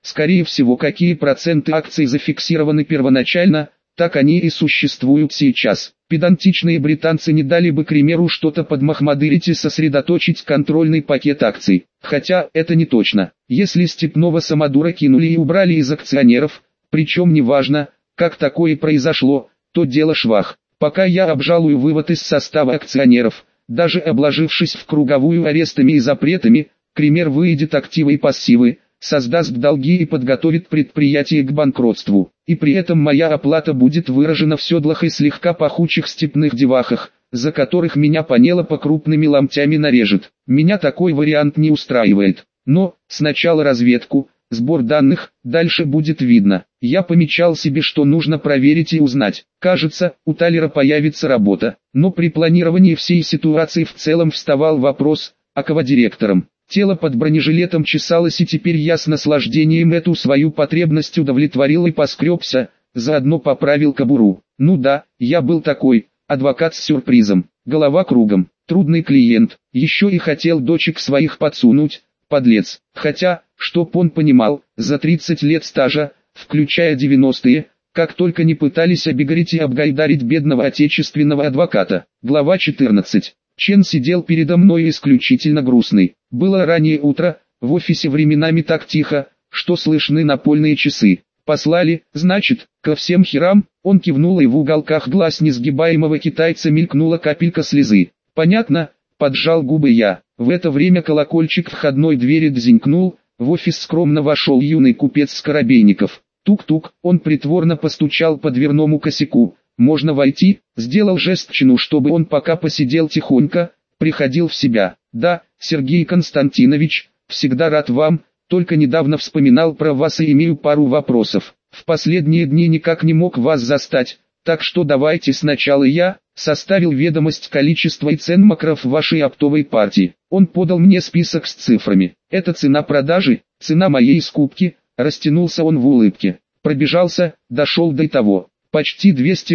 Скорее всего, какие проценты акций зафиксированы первоначально, так они и существуют сейчас. Педантичные британцы не дали бы Кремеру что-то подмахмадырить и сосредоточить контрольный пакет акций. Хотя, это не точно. Если степного самодура кинули и убрали из акционеров, причем неважно, как такое произошло, то дело швах. Пока я обжалую вывод из состава акционеров, даже обложившись в круговую арестами и запретами, Кремер выйдет активы и пассивы, создаст долги и подготовит предприятие к банкротству. И при этом моя оплата будет выражена в седлах и слегка пахучих степных девахах, за которых меня Панелопа крупными ломтями нарежет. Меня такой вариант не устраивает. Но, сначала разведку, сбор данных, дальше будет видно. Я помечал себе, что нужно проверить и узнать. Кажется, у Талера появится работа. Но при планировании всей ситуации в целом вставал вопрос, а кого директором? Тело под бронежилетом чесалось, и теперь я с наслаждением эту свою потребность удовлетворил и поскребся, заодно поправил кобуру. Ну да, я был такой, адвокат с сюрпризом, голова кругом, трудный клиент, еще и хотел дочек своих подсунуть, подлец. Хотя, чтоб он понимал, за 30 лет стажа, включая 90-е, как только не пытались обегорить и обгайдарить бедного отечественного адвоката. Глава 14. Чен сидел передо мной исключительно грустный. Было раннее утро, в офисе временами так тихо, что слышны напольные часы. Послали, значит, ко всем херам, он кивнул, и в уголках глаз несгибаемого китайца мелькнула капелька слезы. Понятно, поджал губы я. В это время колокольчик входной двери дзенькнул, в офис скромно вошел юный купец Скоробейников. Тук-тук, он притворно постучал по дверному косяку. «Можно войти?» Сделал жест Чену, чтобы он пока посидел тихонько, приходил в себя. «Да, Сергей Константинович, всегда рад вам, только недавно вспоминал про вас и имею пару вопросов. В последние дни никак не мог вас застать, так что давайте сначала я». Составил ведомость количества и цен макров вашей оптовой партии. Он подал мне список с цифрами. «Это цена продажи, цена моей скупки», растянулся он в улыбке. Пробежался, дошел до того. Почти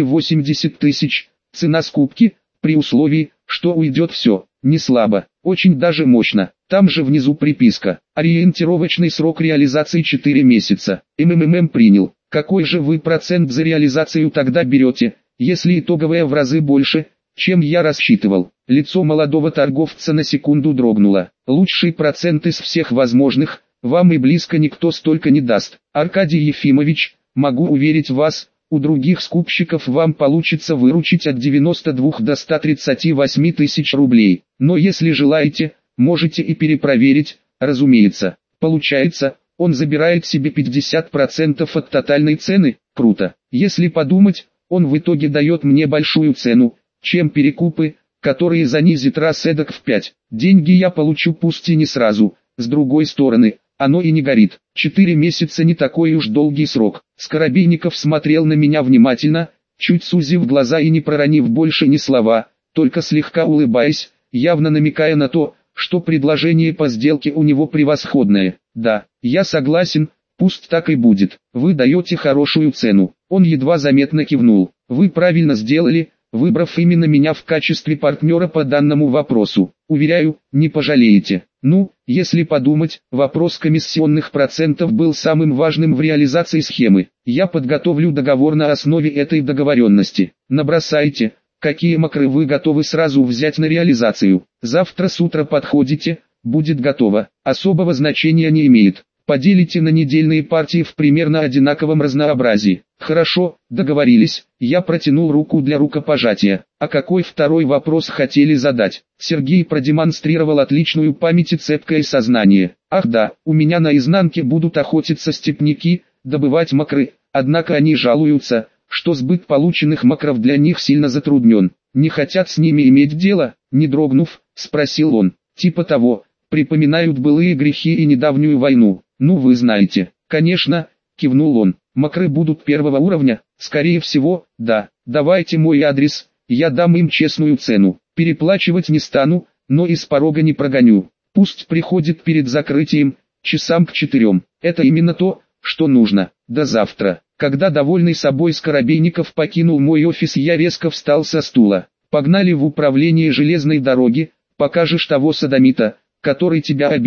280 тысяч, цена скупки, при условии, что уйдет все, не слабо, очень даже мощно. Там же внизу приписка, ориентировочный срок реализации 4 месяца. Принял. Какой же вы процент за реализацию тогда берете, если итоговая в разы больше, чем я рассчитывал? Лицо молодого торговца на секунду дрогнуло. Лучший процент из всех возможных, вам и близко никто столько не даст. Аркадий Ефимович, могу уверить вас, у других скупщиков вам получится выручить от 92 до 138 тысяч рублей. Но если желаете, можете и перепроверить, разумеется. Получается, он забирает себе 50% от тотальной цены. Круто. Если подумать, он в итоге дает мне большую цену, чем перекупы, которые занизит раз эдак в 5. Деньги я получу пусть и не сразу, с другой стороны, оно и не горит. 4 месяца не такой уж долгий срок. Скоробейников смотрел на меня внимательно, чуть сузив глаза и не проронив больше ни слова, только слегка улыбаясь, явно намекая на то, что предложение по сделке у него превосходное. Да, я согласен, пусть так и будет. Вы даете хорошую цену. Он едва заметно кивнул. Вы правильно сделали, выбрав именно меня в качестве партнера по данному вопросу. Уверяю, не пожалеете. Ну, если подумать, вопрос комиссионных процентов был самым важным в реализации схемы. Я подготовлю договор на основе этой договоренности. Набросайте, какие макры вы готовы сразу взять на реализацию. Завтра с утра подходите, будет готово. Особого значения не имеет. Поделите на недельные партии в примерно одинаковом разнообразии. Хорошо, договорились. Я протянул руку для рукопожатия. А какой второй вопрос хотели задать? Сергей продемонстрировал отличную память и цепкое сознание. Ах да, у меня на изнанке будут охотиться степняки, добывать макры. Однако они жалуются, что сбыт полученных макров для них сильно затруднен. Не хотят с ними иметь дело? Не дрогнув, спросил он. Типа того, припоминают былые грехи и недавнюю войну. Ну вы знаете. Конечно, кивнул он. Макры будут первого уровня? Скорее всего, да. Давайте мой адрес, я дам им честную цену. Переплачивать не стану, но и с порога не прогоню. Пусть приходит перед закрытием, часам к 4. Это именно то, что нужно. До завтра. Когда довольный собой Скоробейников покинул мой офис, я резко встал со стула. Погнали в управление железной дороги, покажешь того содомита, который тебя обидел.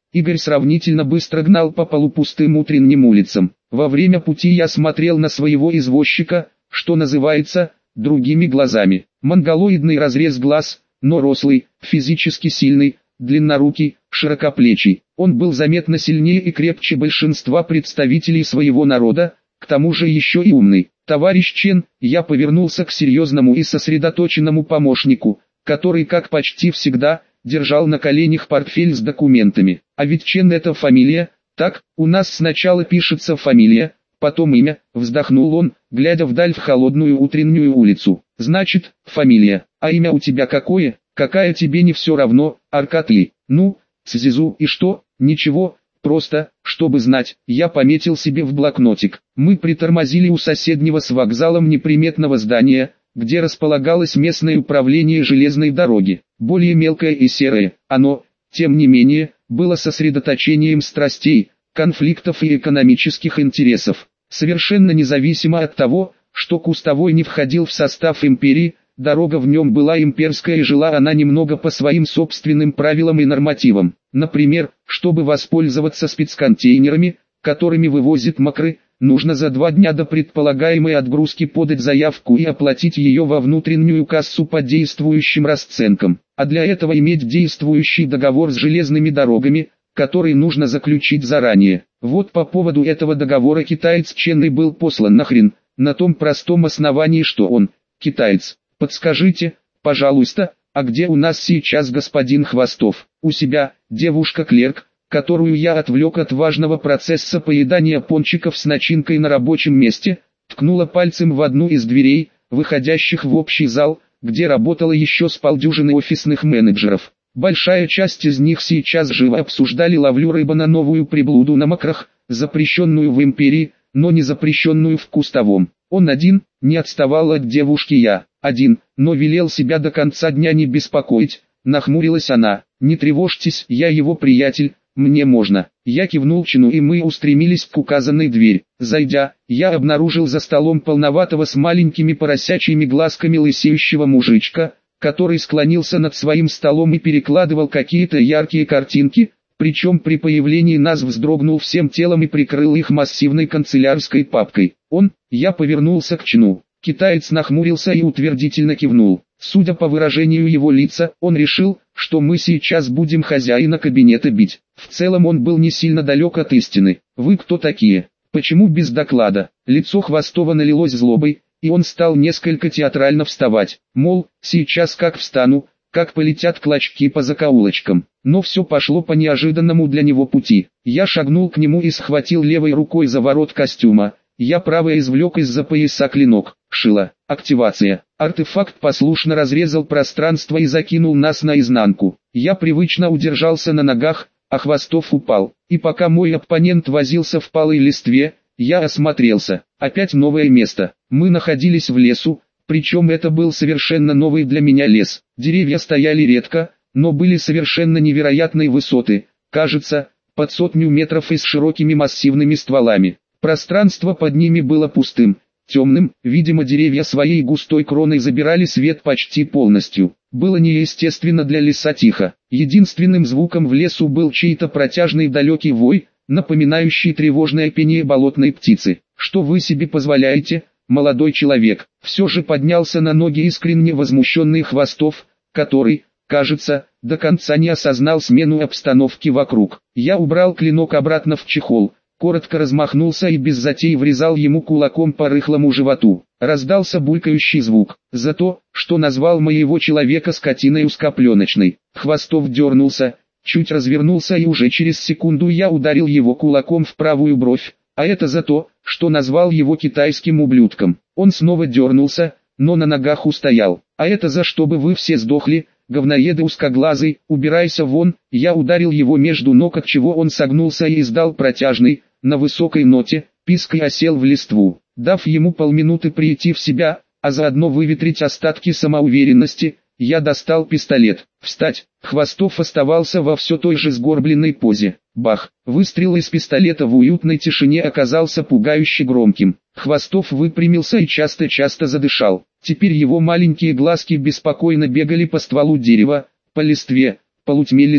Игорь сравнительно быстро гнал по полупустым утренним улицам. Во время пути я смотрел на своего извозчика, что называется, другими глазами. Монголоидный разрез глаз, но рослый, физически сильный, длиннорукий, широкоплечий. Он был заметно сильнее и крепче большинства представителей своего народа, к тому же еще и умный. «Товарищ Чен», я повернулся к серьезному и сосредоточенному помощнику, который, как почти всегда, держал на коленях портфель с документами. «А ведь Чен — это фамилия, так? У нас сначала пишется фамилия, потом имя», — вздохнул он, глядя вдаль в холодную утреннюю улицу. «Значит, фамилия. А имя у тебя какое? Какая тебе не все равно, Аркад Ли?» «Ну, Цзизу, и что?» «Ничего, просто, чтобы знать». Я пометил себе в блокнотик. Мы притормозили у соседнего с вокзалом неприметного здания, где располагалось местное управление железной дороги. Более мелкое и серое, оно, тем не менее, было сосредоточением страстей, конфликтов и экономических интересов. Совершенно независимо от того, что Кустовой не входил в состав империи, дорога в нем была имперская и жила она немного по своим собственным правилам и нормативам. Например, чтобы воспользоваться спецконтейнерами, которыми вывозят мокры, нужно за 2 дня до предполагаемой отгрузки подать заявку и оплатить ее во внутреннюю кассу по действующим расценкам. А для этого иметь действующий договор с железными дорогами, который нужно заключить заранее. Вот по поводу этого договора китаец Чен и был послан нахрен, на том простом основании, что он, китаец. Подскажите, пожалуйста, а где у нас сейчас господин Хвостов? У себя, девушка-клерк, которую я отвлек от важного процесса поедания пончиков с начинкой на рабочем месте, ткнула пальцем в одну из дверей, выходящих в общий зал, где работало еще с полдюжины офисных менеджеров. Большая часть из них сейчас живо обсуждали ловлю рыбы на новую приблуду на макрах, запрещенную в империи, но не запрещенную в Кустовом. Он один, не отставал от девушки я, один, но велел себя до конца дня не беспокоить, нахмурилась она. «Не тревожьтесь, я его приятель, мне можно». Я кивнул Чину и мы устремились к указанной двери. Зайдя, я обнаружил за столом полноватого с маленькими поросячьими глазками лысеющего мужичка, который склонился над своим столом и перекладывал какие-то яркие картинки, причем при появлении нас вздрогнул всем телом и прикрыл их массивной канцелярской папкой. Я повернулся к Чину. Китаец нахмурился и утвердительно кивнул. Судя по выражению его лица, он решил, что мы сейчас будем хозяина кабинета бить. В целом он был не сильно далек от истины. «Вы кто такие? Почему без доклада?» Лицо Хвостова налилось злобой, и он стал несколько театрально вставать. Мол, сейчас как встану, как полетят клочки по закоулочкам. Но все пошло по неожиданному для него пути. Я шагнул к нему и схватил левой рукой за ворот костюма. Я правой извлек из-за пояса клинок. Шило. Активация. Артефакт послушно разрезал пространство и закинул нас наизнанку. Я привычно удержался на ногах, а Хвостов упал. И пока мой оппонент возился в палой листве, я осмотрелся. Опять новое место. Мы находились в лесу, причем это был совершенно новый для меня лес. Деревья стояли редко, но были совершенно невероятной высоты, кажется, под 100 метров и с широкими массивными стволами. Пространство под ними было пустым, темным, видимо деревья своей густой кроной забирали свет почти полностью. Было неестественно для леса тихо. Единственным звуком в лесу был чей-то протяжный далекий вой, напоминающий тревожное пение болотной птицы. «Что вы себе позволяете, молодой человек?» Все же поднялся на ноги искренне возмущенный Хвостов, который, кажется, до конца не осознал смену обстановки вокруг. Я убрал клинок обратно в чехол, коротко размахнулся и без затей врезал ему кулаком по рыхлому животу. Раздался булькающий звук. За то, что назвал моего человека скотиной узкопленочной. Хвостов дернулся, чуть развернулся и уже через секунду я ударил его кулаком в правую бровь. А это за то, что назвал его китайским ублюдком. Он снова дернулся, но на ногах устоял. А это за чтобы вы все сдохли, говноеды узкоглазый, убирайся вон. Я ударил его между ног, от чего он согнулся и издал протяжный, на высокой ноте, писк и осел в листву. Дав ему полминуты прийти в себя, а заодно выветрить остатки самоуверенности, я достал пистолет. Встать. Хвостов оставался во все той же сгорбленной позе. Бах! Выстрел из пистолета в уютной тишине оказался пугающе громким. Хвостов выпрямился и часто-часто задышал. Теперь его маленькие глазки беспокойно бегали по стволу дерева, по листве, по полутьме леса.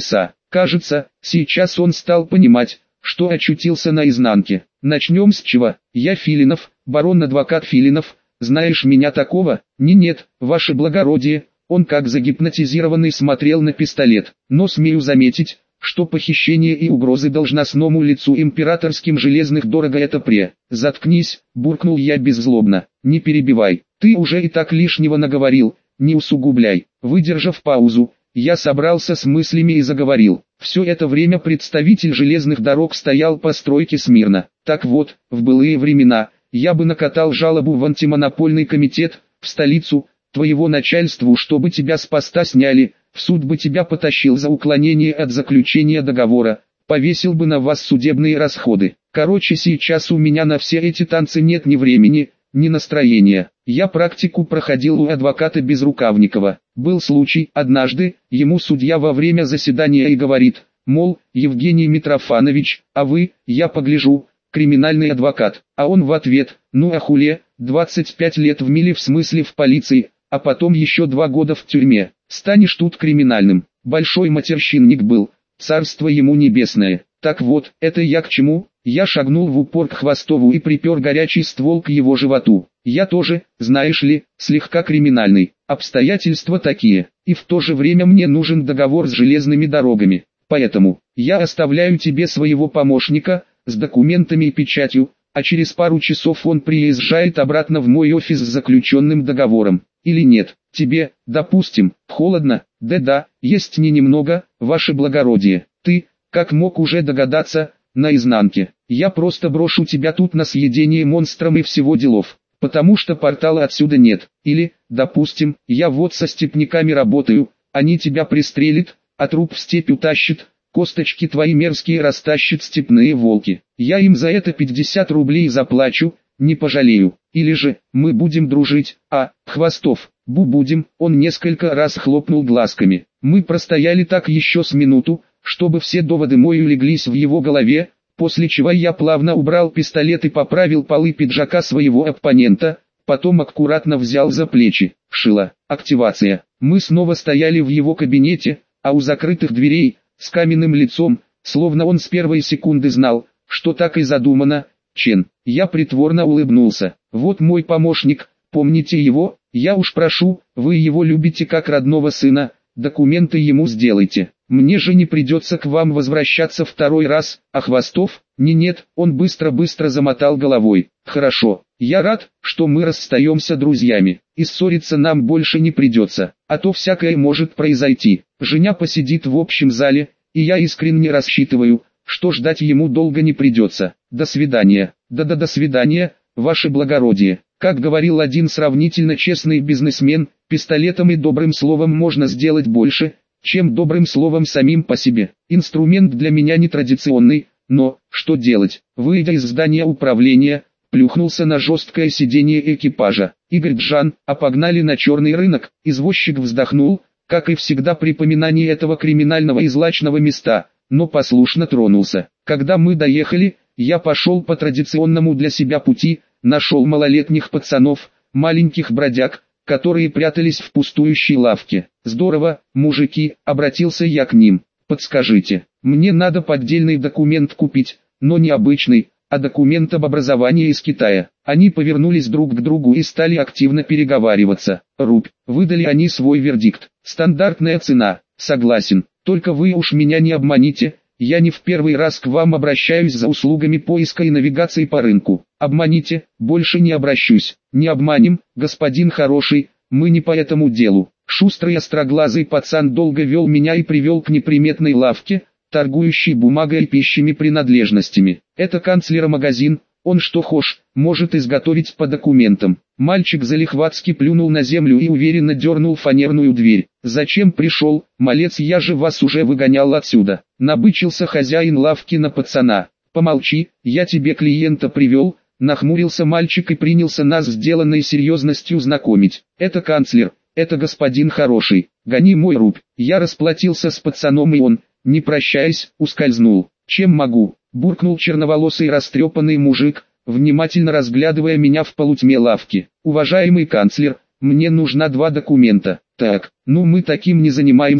Кажется, сейчас он стал понимать, что очутился на изнанке. Начнем с чего? Я Филинов, барон-адвокат Филинов. Знаешь меня такого? Нет, ваше благородие. Он как загипнотизированный смотрел на пистолет. Но смею заметить, что похищение и угрозы должностному лицу императорским железных дорого это пре. Заткнись, буркнул я беззлобно. Не перебивай, ты уже и так лишнего наговорил, не усугубляй. Выдержав паузу, я собрался с мыслями и заговорил. Все это время представитель железных дорог стоял по стройке смирно. Так вот, в былые времена, я бы накатал жалобу в антимонопольный комитет, в столицу, твоего начальству, чтобы тебя с поста сняли, в суд бы тебя потащил за уклонение от заключения договора, повесил бы на вас судебные расходы. Короче, сейчас у меня на все эти танцы нет ни времени, ни настроения. Я практику проходил у адвоката Безрукавникова. Был случай, однажды, ему судья во время заседания и говорит, мол, Евгений Митрофанович, а вы, я погляжу, криминальный адвокат. А он в ответ, ну а хуле, 25 лет в миле в смысле в полиции, а потом еще 2 года в тюрьме. Станешь тут криминальным. Большой матерщинник был, царство ему небесное. Так вот, это я к чему? Я шагнул в упор к Хвостову и припер горячий ствол к его животу. Я тоже, знаешь ли, слегка криминальный. Обстоятельства такие. И в то же время мне нужен договор с железными дорогами. Поэтому, я оставляю тебе своего помощника, с документами и печатью, а через пару часов он приезжает обратно в мой офис с заключенным договором. Или нет, тебе, допустим, холодно, да, есть не немного, ваше благородие. Ты, как мог уже догадаться, на изнанке. Я просто брошу тебя тут на съедение монстрам и всего делов, потому что портала отсюда нет. Или, допустим, я вот со степняками работаю, они тебя пристрелят, а труп в степь утащат, косточки твои мерзкие растащат степные волки. Я им за это 50 рублей заплачу, не пожалею. Или же, мы будем дружить, Хвостов, будем. Он несколько раз хлопнул глазками. Мы простояли так еще с минуту, чтобы все доводы мои улеглись в его голове, после чего я плавно убрал пистолет и поправил полы пиджака своего оппонента, потом аккуратно взял за плечи. Шила, активация. Мы снова стояли в его кабинете, а у закрытых дверей, с каменным лицом, словно он с первой секунды знал, что так и задумано, Чен. Я притворно улыбнулся. Вот мой помощник, помните его, я уж прошу, вы его любите как родного сына, документы ему сделайте. Мне же не придется к вам возвращаться второй раз, а Хвостов? Нет, он быстро замотал головой. Хорошо, я рад, что мы расстаемся друзьями, и ссориться нам больше не придется, а то всякое может произойти. Женя посидит в общем зале, и я искренне рассчитываю, что ждать ему долго не придется. До свидания. До свидания, ваше благородие. Как говорил один сравнительно честный бизнесмен, пистолетом и добрым словом можно сделать больше, чем добрым словом самим по себе. Инструмент для меня нетрадиционный, но, что делать? Выйдя из здания управления, плюхнулся на жесткое сиденье экипажа. Игорь Джан, а погнали на черный рынок. Извозчик вздохнул, как и всегда при поминании этого криминального и злачного места, но послушно тронулся. Когда мы доехали, я пошел по традиционному для себя пути, нашел малолетних пацанов, маленьких бродяг, которые прятались в пустующей лавке. Здорово, мужики, обратился я к ним. Подскажите, мне надо поддельный документ купить, но не обычный, а документ об образовании из Китая. Они повернулись друг к другу и стали активно переговариваться. Рубь, выдали они свой вердикт. Стандартная цена, согласен, только вы уж меня не обманите. Я не в первый раз к вам обращаюсь за услугами поиска и навигации по рынку. Обманите, больше не обращусь. Не обманем, господин хороший, мы не по этому делу. Шустрый остроглазый пацан долго вел меня и привел к неприметной лавке, торгующей бумагой и пищими принадлежностями. Это канцлера-магазин, он что хошь, может изготовить по документам. Мальчик залихватски плюнул на землю и уверенно дернул фанерную дверь. «Зачем пришел, малец, я же вас уже выгонял отсюда». Набычился хозяин лавки на пацана. «Помолчи, я тебе клиента привел», нахмурился мальчик и принялся нас с сделанной серьезностью знакомить. «Это канцлер, это господин хороший, гони мой рубь». Я расплатился с пацаном и он, не прощаясь, ускользнул. «Чем могу?» — буркнул черноволосый растрепанный мужик, внимательно разглядывая меня в полутьме лавки. «Уважаемый канцлер, мне нужна 2 документа». «Так, ну мы таким не занимаемся»,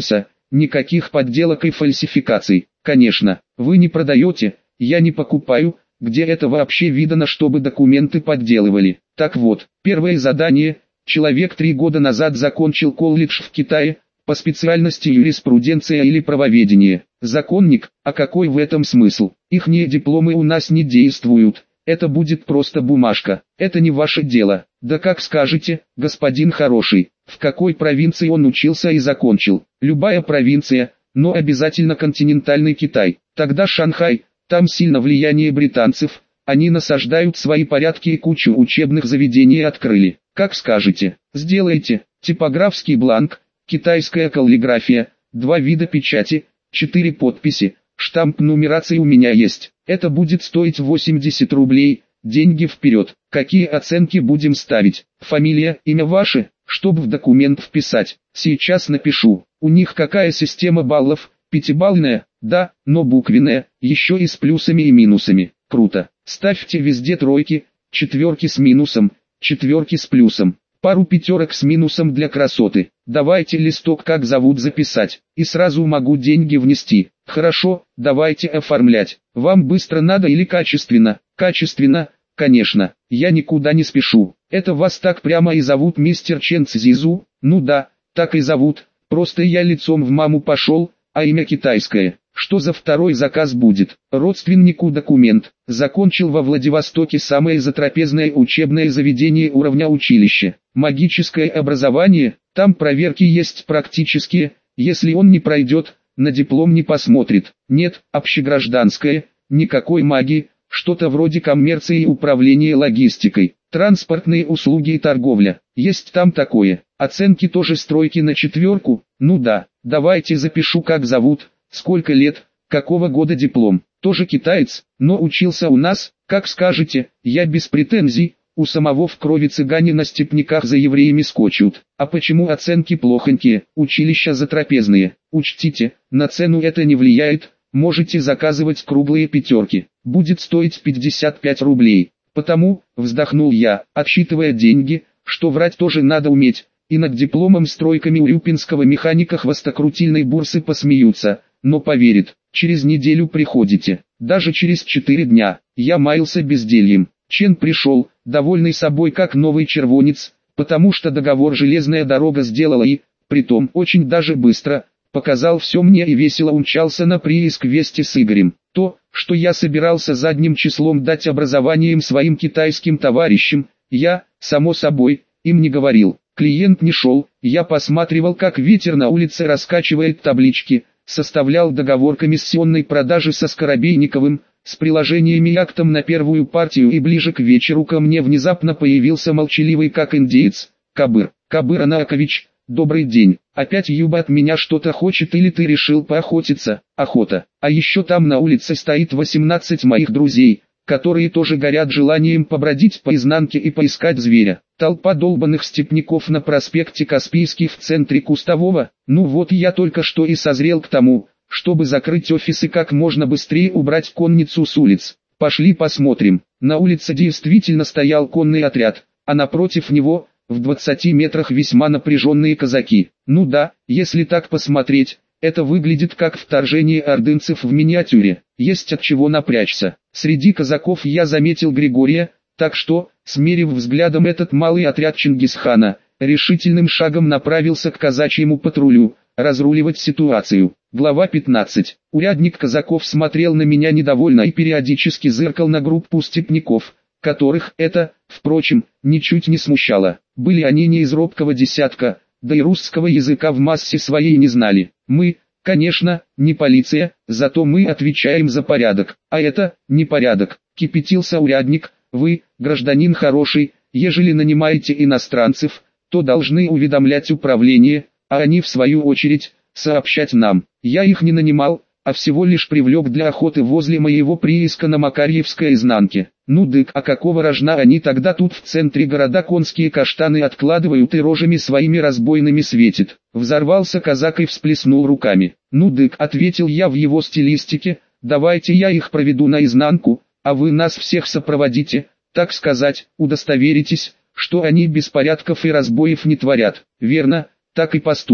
никаких подделок и фальсификаций. Конечно, вы не продаете, я не покупаю, где это вообще видано, чтобы документы подделывали. Так вот, первое задание. Человек 3 года назад закончил колледж в Китае, по специальности юриспруденция или правоведение. Законник, а какой в этом смысл? Ихние дипломы у нас не действуют, это будет просто бумажка, это не ваше дело. Да как скажете, господин хороший, в какой провинции он учился и закончил? Любая провинция, но обязательно континентальный Китай. Тогда Шанхай, там сильно влияние британцев, они насаждают свои порядки и кучу учебных заведений открыли. Как скажете, сделайте, типографский бланк, китайская каллиграфия, 2 вида печати, 4 подписи, штамп нумерации у меня есть. Это будет стоить 80 рублей, деньги вперед. Какие оценки будем ставить? Фамилия, имя ваше, чтобы в документ вписать. Сейчас напишу. У них какая система баллов? 5-балльная? Да, но буквенная, еще и с плюсами и минусами. Круто. Ставьте везде тройки, четверки с минусом, четверки с плюсом, пару пятерок с минусом для красоты. Давайте листок как зовут записать, и сразу могу деньги внести. Хорошо, давайте оформлять. Вам быстро надо или качественно? Качественно, конечно, я никуда не спешу. Это вас так прямо и зовут мистер Чен Цзизу? Ну да, так и зовут, просто я лицом в маму пошел, а имя китайское. Что за второй заказ будет? Родственнику документ. Закончил во Владивостоке самое затрапезное учебное заведение уровня училища. Магическое образование, там проверки есть практические, если он не пройдет, на диплом не посмотрит. Нет, общегражданское, никакой магии, что-то вроде коммерции и управления логистикой. Транспортные услуги и торговля. Есть там такое. Оценки тоже стройки на 4. Ну да, давайте запишу как зовут. Сколько лет, какого года диплом? Тоже китаец, но учился у нас, как скажете, я без претензий, у самого в крови цыгане на степняках за евреями скочут. А почему оценки плохонькие, училища затрапезные? Учтите, на цену это не влияет, можете заказывать круглые пятерки, будет стоить 55 рублей. Потому, вздохнул я, отсчитывая деньги, что врать тоже надо уметь, и над дипломом с тройками урюпинского механика хвостокрутильной бурсы посмеются. Но поверит, через неделю приходите, даже через 4 дня. Я маялся бездельем. Чен пришел, довольный собой как новый червонец, потому что договор железная дорога сделала и, притом очень даже быстро, показал все мне и весело умчался на прииск вместе с Игорем. То, что я собирался задним числом дать образованием своим китайским товарищам, я, само собой, им не говорил. Клиент не шел, я посматривал, как ветер на улице раскачивает таблички, составлял договор комиссионной продажи со Скоробейниковым, с приложениями и актом на первую партию, и ближе к вечеру ко мне внезапно появился молчаливый как индеец, Кабыр. Кабыр Анаакович, добрый день, опять Юба от меня что-то хочет или ты решил поохотиться? Охота. А еще там на улице стоит 18 моих друзей, которые тоже горят желанием побродить по изнанке и поискать зверя. Толпа долбанных степняков на проспекте Каспийский в центре Кустового. Ну вот я только что и созрел к тому, чтобы закрыть офис и как можно быстрее убрать конницу с улиц. Пошли посмотрим. На улице действительно стоял конный отряд, а напротив него, в 20 метрах весьма напряженные казаки. Ну да, если так посмотреть, это выглядит как вторжение ордынцев в миниатюре. Есть от чего напрячься. Среди казаков я заметил Григория, так что, смерив взглядом этот малый отряд Чингисхана, решительным шагом направился к казачьему патрулю, разруливать ситуацию. Глава 15. Урядник казаков смотрел на меня недовольно и периодически зыркал на группу степняков, которых это, впрочем, ничуть не смущало. Были они не из робкого десятка, да и русского языка в массе своей не знали. Мы, конечно, не полиция, зато мы отвечаем за порядок. А это, непорядок, кипятился урядник. Вы, гражданин хороший, ежели нанимаете иностранцев, то должны уведомлять управление, а они в свою очередь, сообщать нам. Я их не нанимал, а всего лишь привлек для охоты возле моего прииска на Макарьевской изнанке. Ну дык, а какого рожна они тогда тут в центре города конские каштаны откладывают и рожами своими разбойными светит? Взорвался казак и всплеснул руками. Ну дык, ответил я в его стилистике, давайте я их проведу наизнанку, а вы нас всех сопроводите, так сказать, удостоверитесь, что они беспорядков и разбоев не творят. Верно, так и поступим.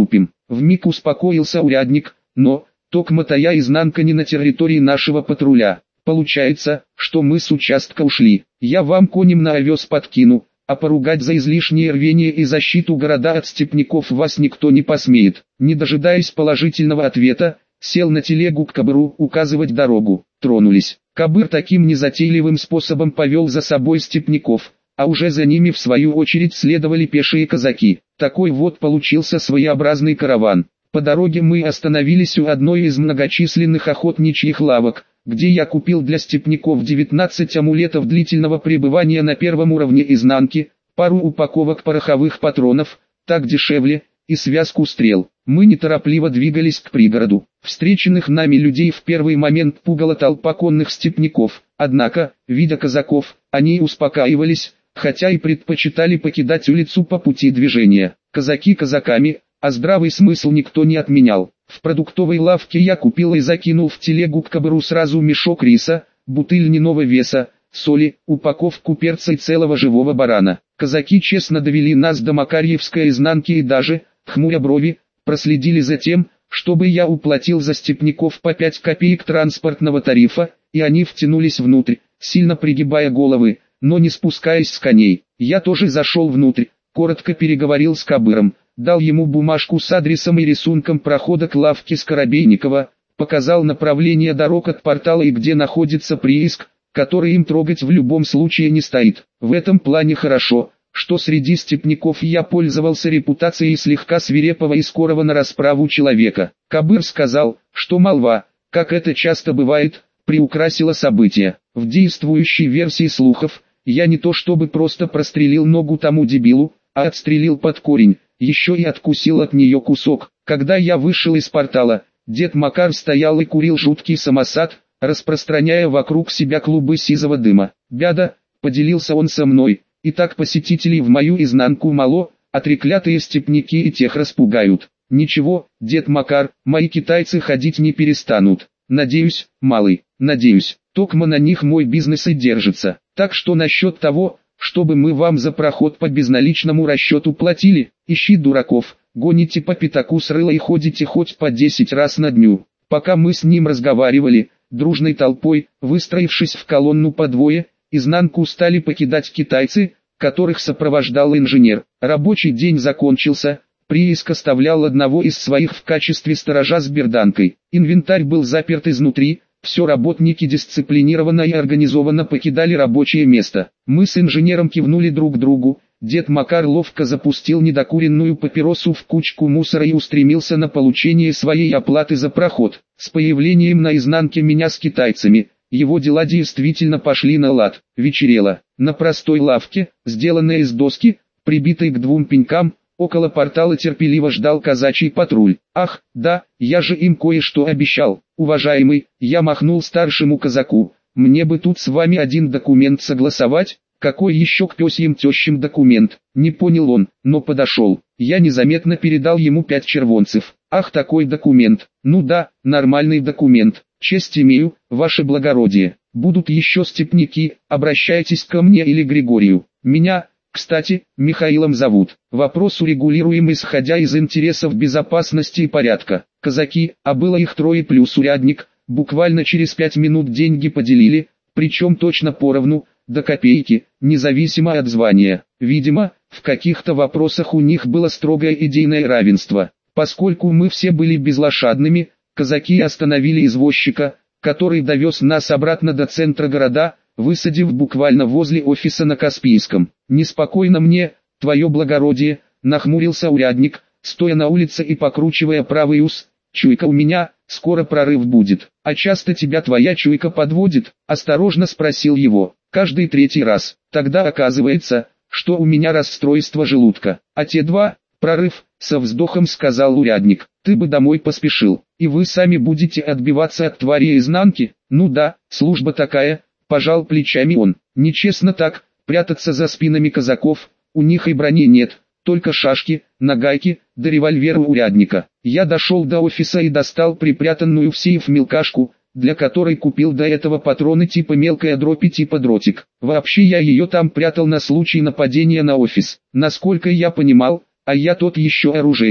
Вмиг успокоился урядник, но, токмо-тая изнанка не на территории нашего патруля. Получается, что мы с участка ушли. Я вам конем на овес подкину, а поругать за излишнее рвение и защиту города от степняков вас никто не посмеет. Не дожидаясь положительного ответа, сел на телегу к Кабыру указывать дорогу. Тронулись. Кабыр таким незатейливым способом повел за собой степняков, а уже за ними в свою очередь следовали пешие казаки. Такой вот получился своеобразный караван. По дороге мы остановились у одной из многочисленных охотничьих лавок, где я купил для степняков 19 амулетов длительного пребывания на первом уровне изнанки, пару упаковок пороховых патронов, так дешевле, и связку стрел. Мы неторопливо двигались к пригороду. Встреченных нами людей в первый момент пугала толпа конных степняков, однако, видя казаков, они успокаивались, хотя и предпочитали покидать улицу по пути движения. Казаки казаками, а здравый смысл никто не отменял. В продуктовой лавке я купил и закинул в телегу к Кабыру сразу мешок риса, бутыль льняного веса, соли, упаковку перца и целого живого барана. Казаки честно довели нас до Макарьевской изнанки и даже, хмуря брови, проследили за тем, чтобы я уплатил за степняков по 5 копеек транспортного тарифа, и они втянулись внутрь, сильно пригибая головы, но не спускаясь с коней. Я тоже зашел внутрь, коротко переговорил с Кабыром, дал ему бумажку с адресом и рисунком прохода к лавке Скоробейникова, показал направление дорог от портала и где находится прииск, который им трогать в любом случае не стоит. В этом плане хорошо, что среди степняков я пользовался репутацией слегка свирепого и скорого на расправу человека. Кабыр сказал, что молва, как это часто бывает, приукрасила события. В действующей версии слухов, я не то чтобы просто прострелил ногу тому дебилу, а отстрелил под корень, еще и откусил от нее кусок. Когда я вышел из портала, дед Макар стоял и курил жуткий самосад, распространяя вокруг себя клубы сизого дыма. «Бяда», — поделился он со мной, — «и так посетителей в мою изнанку мало, а треклятые степняки и тех распугают». «Ничего, дед Макар, мои китайцы ходить не перестанут. Надеюсь, малый, надеюсь, токмо на них мой бизнес и держится. Так что насчет того, чтобы мы вам за проход по безналичному расчету платили, ищи дураков, гоните по пятаку с рыла и ходите хоть по 10 раз на дню». Пока мы с ним разговаривали, дружной толпой, выстроившись в колонну по двое, изнанку стали покидать китайцы, которых сопровождал инженер. Рабочий день закончился, прииск оставлял одного из своих в качестве сторожа с берданкой. Инвентарь был заперт изнутри, все работники дисциплинированно и организованно покидали рабочее место. Мы с инженером кивнули друг другу, дед Макар ловко запустил недокуренную папиросу в кучку мусора и устремился на получение своей оплаты за проход. С появлением на изнанке меня с китайцами, его дела действительно пошли на лад. Вечерело. На простой лавке, сделанной из доски, прибитой к 2 пенькам, около портала терпеливо ждал казачий патруль. «Ах, да, я же им кое-что обещал, уважаемый», я махнул старшему казаку, «мне бы тут с вами один документ согласовать». «Какой еще к пёсьим тещим документ?» Не понял он, но подошел. Я незаметно передал ему 5 червонцев. «Ах, такой документ. Ну да, нормальный документ. Честь имею, ваше благородие. Будут еще степняки, обращайтесь ко мне или Григорию. Меня, кстати, Михаилом зовут. Вопрос урегулируем исходя из интересов безопасности и порядка». Казаки, а было их 3 плюс урядник, буквально через 5 минут деньги поделили, причем точно поровну, до копейки, независимо от звания. Видимо, в каких-то вопросах у них было строгое идейное равенство. Поскольку мы все были безлошадными, казаки остановили извозчика, который довез нас обратно до центра города, высадив буквально возле офиса на Каспийском. «Неспокойно мне, твое благородие», нахмурился урядник, стоя на улице и покручивая правый ус. «Чуйка у меня, скоро прорыв будет». «А часто тебя твоя чуйка подводит?» осторожно спросил его. «Каждый 3-й раз. Тогда оказывается, что у меня расстройство желудка. А те 2, прорыв», со вздохом сказал урядник. «Ты бы домой поспешил, и вы сами будете отбиваться от твари изнанки?» «Ну да, служба такая», пожал плечами он. «Нечестно так, прятаться за спинами казаков, у них и брони нет, только шашки, нагайки, да револьвер у урядника». Я дошел до офиса и достал припрятанную в сейф мелкашку, для которой купил до этого патроны типа мелкая дробь и типа дротик. Вообще я ее там прятал на случай нападения на офис. Насколько я понимал, а я тот еще оружейник,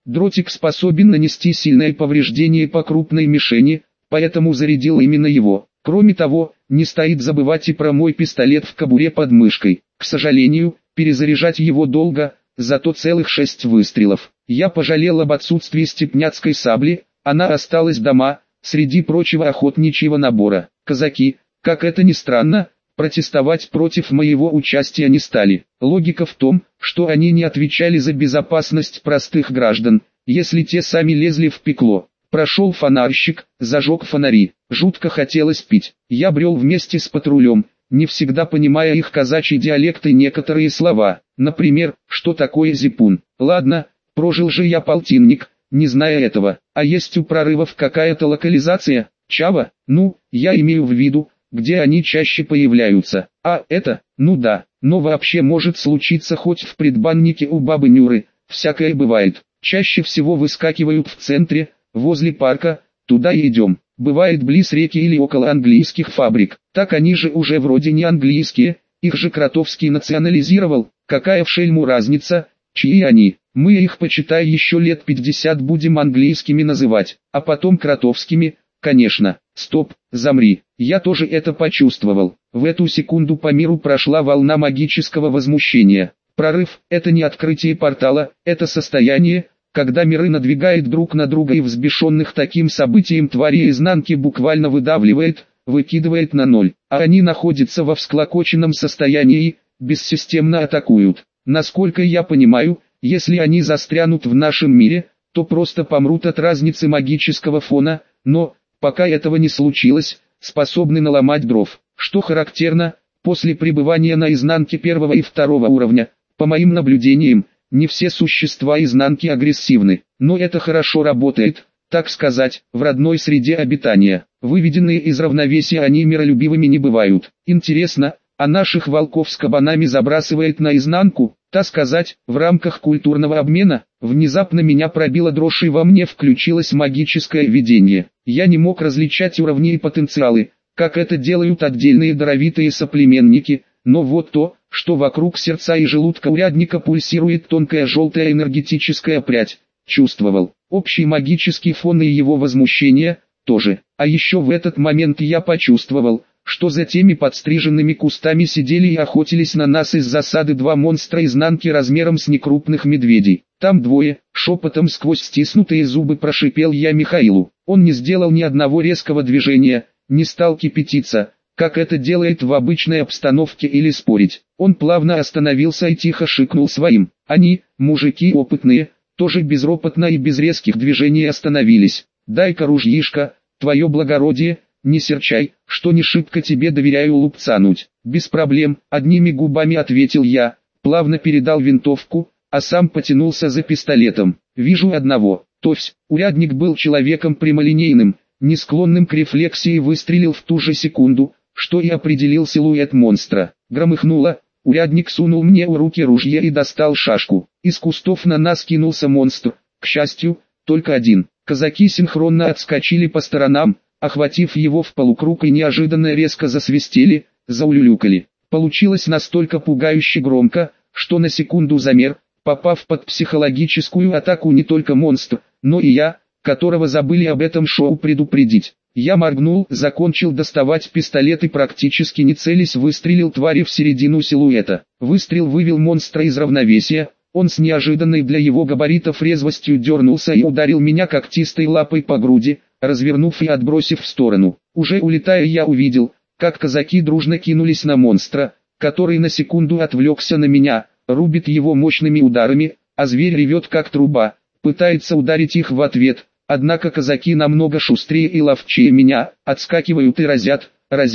Дротик способен нанести сильное повреждение по крупной мишени, поэтому зарядил именно его. Кроме того, не стоит забывать и про мой пистолет в кобуре под мышкой. К сожалению, перезаряжать его долго, зато целых 6 выстрелов. Я пожалел об отсутствии степняцкой сабли, она осталась дома, среди прочего охотничьего набора. Казаки, как это ни странно, протестовать против моего участия не стали. Логика в том, что они не отвечали за безопасность простых граждан, если те сами лезли в пекло. Прошел фонарщик, зажег фонари. Жутко хотелось пить. Я брел вместе с патрулем, не всегда понимая их казачий диалект и некоторые слова. Например, что такое зипун. Ладно, прожил же я полтинник, не зная этого. А есть у прорывов какая-то локализация? Чава? Ну, я имею в виду, где они чаще появляются. А это, ну да, но вообще может случиться хоть в предбаннике у бабы Нюры, всякое бывает. Чаще всего выскакивают в центре, возле парка, туда и идем. Бывает близ реки или около английских фабрик. Так они же уже вроде не английские, их же Кротовский национализировал. Какая в шельму разница, чьи они? Мы их, почитай, еще лет 50 будем английскими называть, а потом кротовскими, конечно. Стоп, замри, я тоже это почувствовал. В эту секунду по миру прошла волна магического возмущения. Прорыв – это не открытие портала, это состояние, когда миры надвигают друг на друга и взбешенных таким событием твари изнанки буквально выдавливает, выкидывает на ноль, а они находятся во всклокоченном состоянии, бессистемно атакуют. Насколько я понимаю, если они застрянут в нашем мире, то просто помрут от разницы магического фона, но, пока этого не случилось, способны наломать дров. Что характерно, после пребывания на изнанке первого и второго уровня, по моим наблюдениям, не все существа изнанки агрессивны, но это хорошо работает, так сказать, в родной среде обитания. Выведенные из равновесия они миролюбивыми не бывают. Интересно, а наших волков с кабанами забрасывает наизнанку, так сказать, в рамках культурного обмена? Внезапно меня пробила дрожь и во мне включилось магическое видение. Я не мог различать уровни и потенциалы, как это делают отдельные даровитые соплеменники, но вот то, что вокруг сердца и желудка урядника пульсирует тонкая желтая энергетическая прядь, чувствовал. Общий магический фон и его возмущение, тоже. А еще в этот момент я почувствовал, что за теми подстриженными кустами сидели и охотились на нас из засады 2 монстра изнанки размером с некрупных медведей. Там двое, шепотом сквозь стиснутые зубы прошипел я Михаилу. Он не сделал ни одного резкого движения, не стал кипятиться, как это делает в обычной обстановке или спорить. Он плавно остановился и тихо шикнул своим. Они, мужики опытные, тоже безропотно и без резких движений остановились. «Дай-ка ружьишко, твое благородие, не серчай, что не шибко тебе доверяю лупцануть». «Без проблем», одними губами ответил я, плавно передал винтовку, а сам потянулся за пистолетом. «Вижу одного». Товсь, урядник был человеком прямолинейным, не склонным к рефлексии, выстрелил в ту же секунду, что и определил силуэт монстра. Громыхнуло, урядник сунул мне в руки ружье и достал шашку. Из кустов на нас кинулся монстр, к счастью, только один. Казаки синхронно отскочили по сторонам, охватив его в полукруг и неожиданно резко засвистели, заулюлюкали. Получилось настолько пугающе громко, что на секунду замер, попав под психологическую атаку не только монстр, но и я, которого забыли об этом шоу предупредить. Я моргнул, закончил доставать пистолет и практически не целясь выстрелил твари в середину силуэта. Выстрел вывел монстра из равновесия, он с неожиданной для его габаритов резвостью дернулся и ударил меня когтистой лапой по груди, развернув и отбросив в сторону. Уже улетая я увидел, как казаки дружно кинулись на монстра, который на секунду отвлекся на меня, рубит его мощными ударами, а зверь ревет как труба, пытается ударить их в ответ. Однако казаки намного шустрее и ловчее меня, отскакивают и разят.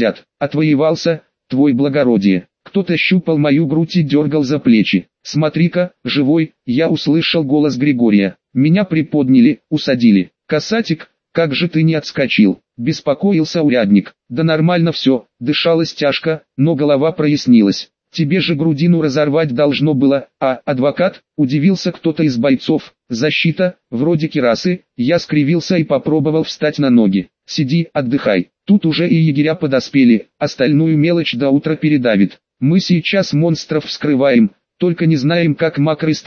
Отвоевался, твой благородие. Кто-то щупал мою грудь и дергал за плечи. Смотри-ка, живой, я услышал голос Григория. Меня приподняли, усадили. Касатик, как же ты не отскочил? Беспокоился урядник. Да нормально все, дышалось тяжко, но голова прояснилась. Тебе же грудину разорвать должно было, а адвокат, удивился кто-то из бойцов. Защита, вроде кирасы, я скривился и попробовал встать на ноги. Сиди, отдыхай. Тут уже и егеря подоспели, остальную мелочь до утра передавит. Мы сейчас монстров вскрываем, только не знаем как макро из того,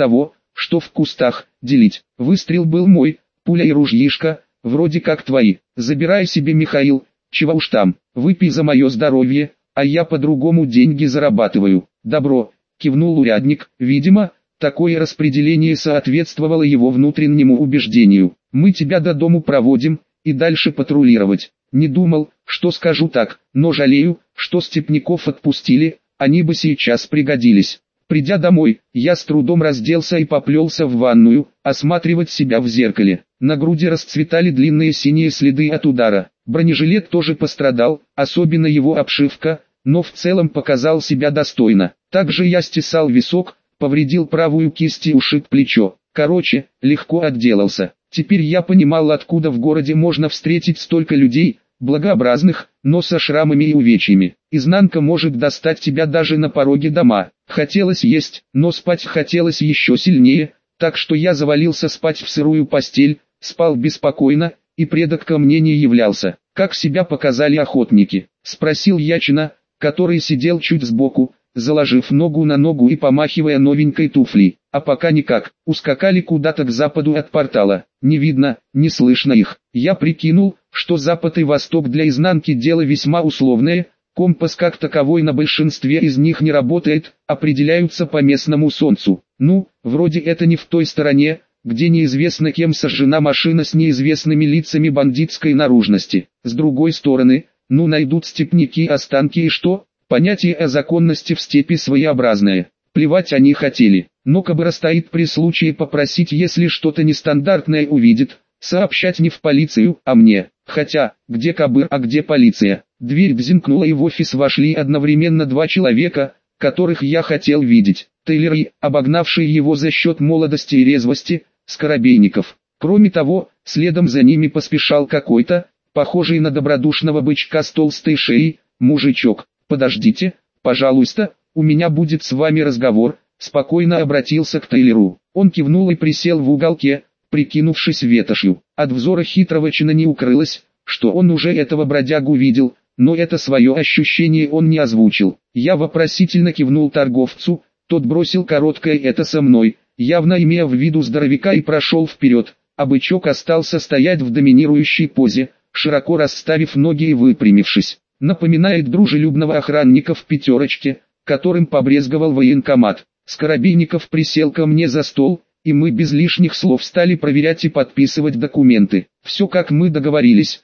что в кустах, делить. Выстрел был мой, пуля и ружьишко, вроде как твои. Забирай себе, Михаил, чего уж там, выпей за мое здоровье, а я по-другому деньги зарабатываю. Добро, кивнул урядник, видимо, такое распределение соответствовало его внутреннему убеждению. Мы тебя до дому проводим, и дальше патрулировать. Не думал, что скажу так, но жалею, что степняков отпустили, они бы сейчас пригодились. Придя домой, я с трудом разделся и поплелся в ванную, осматривать себя в зеркале. На груди расцветали длинные синие следы от удара. Бронежилет тоже пострадал, особенно его обшивка, но в целом показал себя достойно. Также я стесал висок, повредил правую кисть и ушиб плечо. Короче, легко отделался. Теперь я понимал, откуда в городе можно встретить столько людей, благообразных, но со шрамами и увечьями. Изнанка может достать тебя даже на пороге дома. Хотелось есть, но спать хотелось еще сильнее, так что я завалился спать в сырую постель, спал беспокойно, и предок ко мне не являлся. «Как себя показали охотники?» — спросил Ячина, который сидел чуть сбоку, заложив ногу на ногу и помахивая новенькой туфлей. А пока никак, ускакали куда-то к западу от портала. Не видно, не слышно их. Я прикинул, что запад и восток для изнанки дело весьма условное, компас как таковой на большинстве из них не работает, определяются по местному солнцу. Ну, вроде это не в той стороне, где неизвестно кем сожжена машина с неизвестными лицами бандитской наружности. С другой стороны, ну найдут степняки останки и что? Понятие о законности в степи своеобразное. Плевать они хотели, но Кобыра стоит при случае попросить, если что-то нестандартное увидит, сообщать не в полицию, а мне. Хотя, где Кобыр, а где полиция? Дверь бзинкнула, и в офис вошли одновременно два человека, которых я хотел видеть. Тейлер и, обогнавший его за счет молодости и резвости, Скоробейников. Кроме того, следом за ними поспешал какой-то, похожий на добродушного бычка с толстой шеей, мужичок. «Подождите, пожалуйста, у меня будет с вами разговор», спокойно обратился к Тейлеру. Он кивнул и присел в уголке, прикинувшись ветошью. От взора хитрого чина не укрылось, что он уже этого бродягу видел, но это свое ощущение он не озвучил. Я вопросительно кивнул торговцу, тот бросил короткое «это со мной», явно имея в виду здоровяка, и прошел вперед, а бычок остался стоять в доминирующей позе, широко расставив ноги и выпрямившись. Напоминает дружелюбного охранника в пятерочке, которым побрезговал военкомат. Скоробейников присел ко мне за стол, и мы без лишних слов стали проверять и подписывать документы. Все как мы договорились,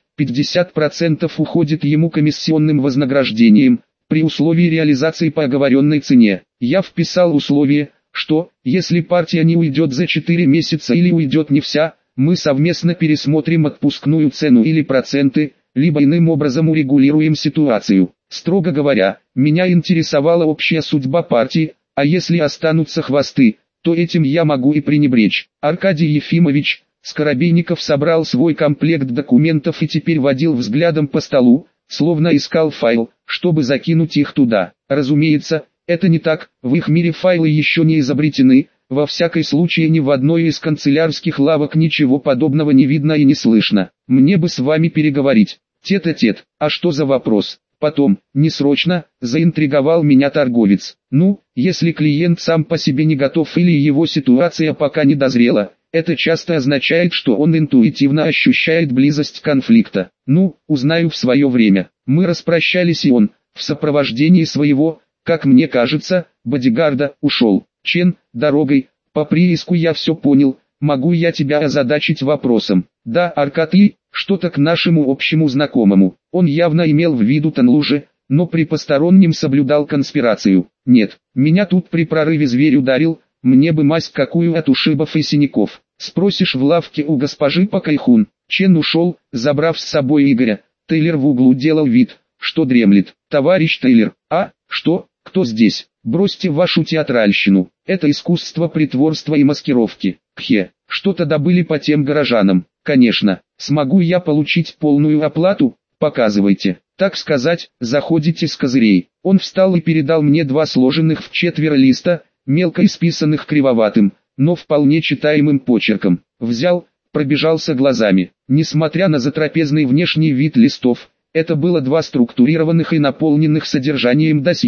50% уходит ему комиссионным вознаграждением, при условии реализации по оговоренной цене. Я вписал условие, что, если партия не уйдет за 4 месяца или уйдет не вся, мы совместно пересмотрим отпускную цену или проценты, либо иным образом урегулируем ситуацию. Строго говоря, меня интересовала общая судьба партии, а если останутся хвосты, то этим я могу и пренебречь. Аркадий Ефимович Скоробейников собрал свой комплект документов и теперь водил взглядом по столу, словно искал файл, чтобы закинуть их туда. Разумеется, это не так, в их мире файлы еще не изобретены, во всякой случае ни в одной из канцелярских лавок ничего подобного не видно и не слышно. Мне бы с вами переговорить. Тет-а-тет, а что за вопрос? Потом, не срочно, заинтриговал меня торговец. Ну, если клиент сам по себе не готов или его ситуация пока не дозрела, это часто означает, что он интуитивно ощущает близость конфликта. Ну, узнаю в свое время. Мы распрощались, и он, в сопровождении своего, как мне кажется, бодигарда, ушел. Чен, дорогой, по прииску я все понял, могу я тебя озадачить вопросом? Да, Аркадий, что-то к нашему общему знакомому. Он явно имел в виду Танлуже, но при постороннем соблюдал конспирацию. Нет, меня тут при прорыве зверь ударил, мне бы масть какую от ушибов и синяков. Спросишь в лавке у госпожи Пакайхун. Чен ушел, забрав с собой Игоря. Тейлер в углу делал вид, что дремлет. Товарищ Тейлер, а, что, кто здесь? Бросьте вашу театральщину, это искусство притворства и маскировки. Кхе, что-то добыли по тем горожанам. Конечно, смогу я получить полную оплату? Показывайте. Так сказать, заходите с козырей. Он встал и передал мне два сложенных в четверо листа, мелко исписанных кривоватым, но вполне читаемым почерком. Взял, пробежался глазами. Несмотря на затрапезный внешний вид листов, это было два структурированных и наполненных содержанием досье.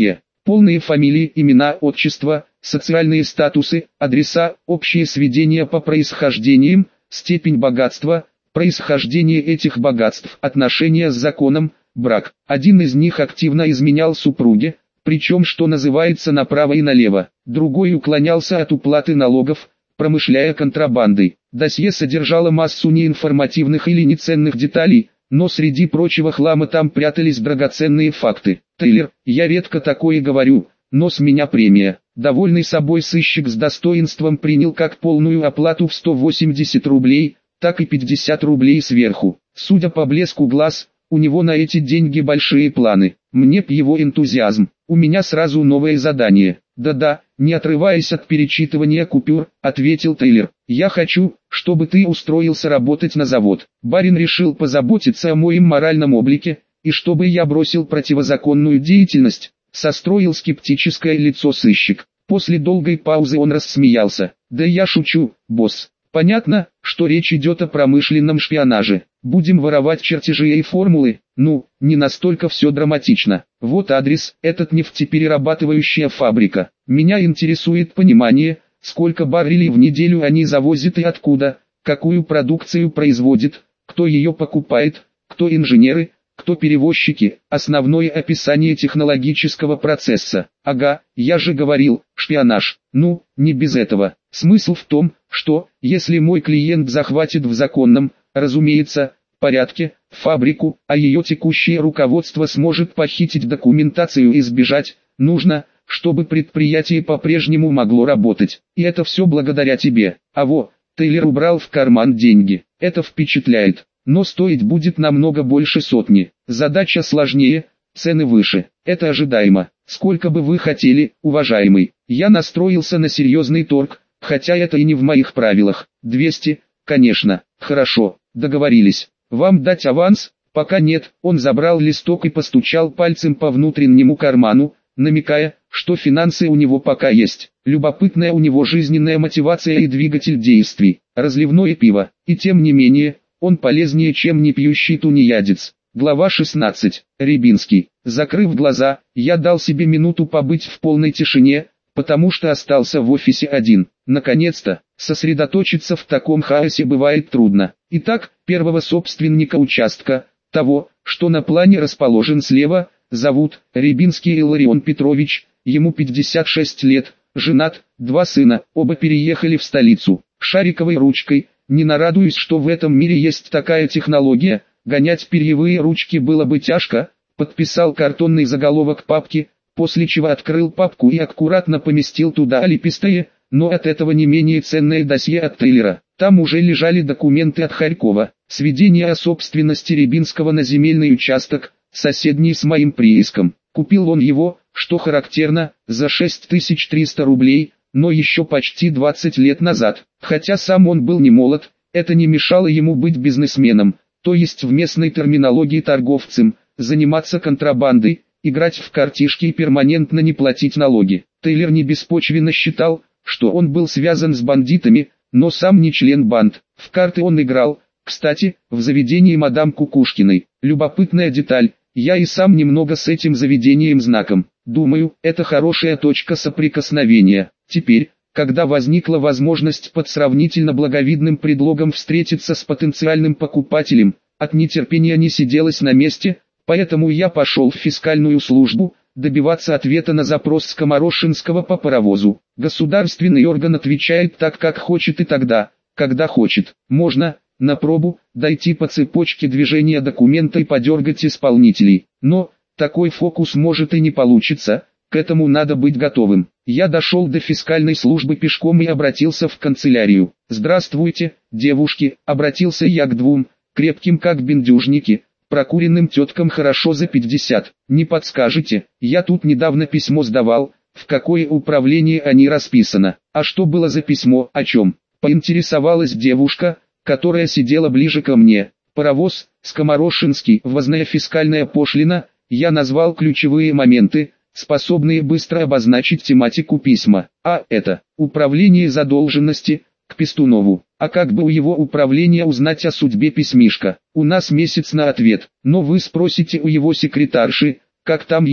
полные фамилии, имена, отчества, социальные статусы, адреса, общие сведения по происхождениям, степень богатства, происхождение этих богатств, отношения с законом, брак. Один из них активно изменял супруге, причем что называется направо и налево, другой уклонялся от уплаты налогов, промышляя контрабандой. Досье содержало массу неинформативных или неценных деталей, но среди прочего хлама там прятались драгоценные факты. Тейлер, я редко такое говорю, но с меня премия. Довольный собой сыщик с достоинством принял как полную оплату в 180 рублей, так и 50 рублей сверху. Судя по блеску глаз, у него на эти деньги большие планы. Мне б его энтузиазм. У меня сразу новое задание. Да-да, не отрываясь от перечитывания купюр, ответил Тейлер. Я хочу, чтобы ты устроился работать на завод. Барин решил позаботиться о моем моральном облике, и чтобы я бросил противозаконную деятельность, состроил скептическое лицо сыщик. После долгой паузы он рассмеялся. Да я шучу, босс. Понятно, что речь идет о промышленном шпионаже. Будем воровать чертежи и формулы, ну, не настолько все драматично. Вот адрес, этот нефтеперерабатывающая фабрика. Меня интересует понимание, сколько баррелей в неделю они завозят и откуда, какую продукцию производят, кто ее покупает, кто инженеры, кто перевозчики, основное описание технологического процесса. Ага, я же говорил, шпионаж. Ну, не без этого. Смысл в том, что, если мой клиент захватит в законном, разумеется, порядке, фабрику, а ее текущее руководство сможет похитить документацию и сбежать, нужно, чтобы предприятие по-прежнему могло работать. И это все благодаря тебе. Тейлер убрал в карман деньги. Это впечатляет. Но стоить будет намного больше сотни. Задача сложнее, цены выше. Это ожидаемо. Сколько бы вы хотели, уважаемый? Я настроился на серьезный торг, хотя это и не в моих правилах. 200, конечно. Хорошо, договорились. Вам дать аванс? Пока нет. Он забрал листок и постучал пальцем по внутреннему карману, намекая, что финансы у него пока есть. Любопытная у него жизненная мотивация и двигатель действий. Разливное пиво. И тем не менее, он полезнее, чем непьющий тунеядец. Глава 16. Рябинский. Закрыв глаза, я дал себе минуту побыть в полной тишине, потому что остался в офисе один. Наконец-то, сосредоточиться в таком хаосе бывает трудно. Итак, первого собственника участка, того, что на плане расположен слева, зовут Рябинский Илларион Петрович, ему 56 лет, женат, 2 сына, оба переехали в столицу. Шариковой ручкой, не нарадуюсь, что в этом мире есть такая технология, гонять перьевые ручки было бы тяжко, подписал картонный заголовок папки, после чего открыл папку и аккуратно поместил туда олипистое, но от этого не менее ценное досье от Тейлера. Там уже лежали документы от Харькова, сведения о собственности Рябинского на земельный участок, соседний с моим прииском. Купил он его, что характерно, за 6300 рублей, но еще почти 20 лет назад. Хотя сам он был не молод, это не мешало ему быть бизнесменом, то есть в местной терминологии торговцем, заниматься контрабандой, играть в картишки и перманентно не платить налоги. Тейлер не беспочвенно считал, что он был связан с бандитами, но сам не член банд. В карты он играл, кстати, в заведении мадам Кукушкиной. Любопытная деталь, я и сам немного с этим заведением знаком. Думаю, это хорошая точка соприкосновения. Теперь, когда возникла возможность под сравнительно благовидным предлогом встретиться с потенциальным покупателем, от нетерпения не сиделось на месте, поэтому я пошел в фискальную службу, добиваться ответа на запрос Скоморошинского по паровозу. Государственный орган отвечает так, как хочет и тогда, когда хочет. Можно, на пробу, дойти по цепочке движения документа и подергать исполнителей. Но, такой фокус может и не получиться, к этому надо быть готовым. Я дошел до фискальной службы пешком и обратился в канцелярию. «Здравствуйте, девушки», обратился я к двум, крепким как бендюжники, прокуренным теткам хорошо за 50. «Не подскажете, я тут недавно письмо сдавал, в какое управление они расписано». «А что было за письмо, о чем?» Поинтересовалась девушка, которая сидела ближе ко мне. «Паровоз, Скоморошинский, ввозная фискальная пошлина». Я назвал ключевые моменты, способные быстро обозначить тематику письма. А это, управление задолженности, к Пестунову. А как бы у его управления узнать о судьбе письмишка? У нас месяц на ответ, но вы спросите у его секретарши, как там ее,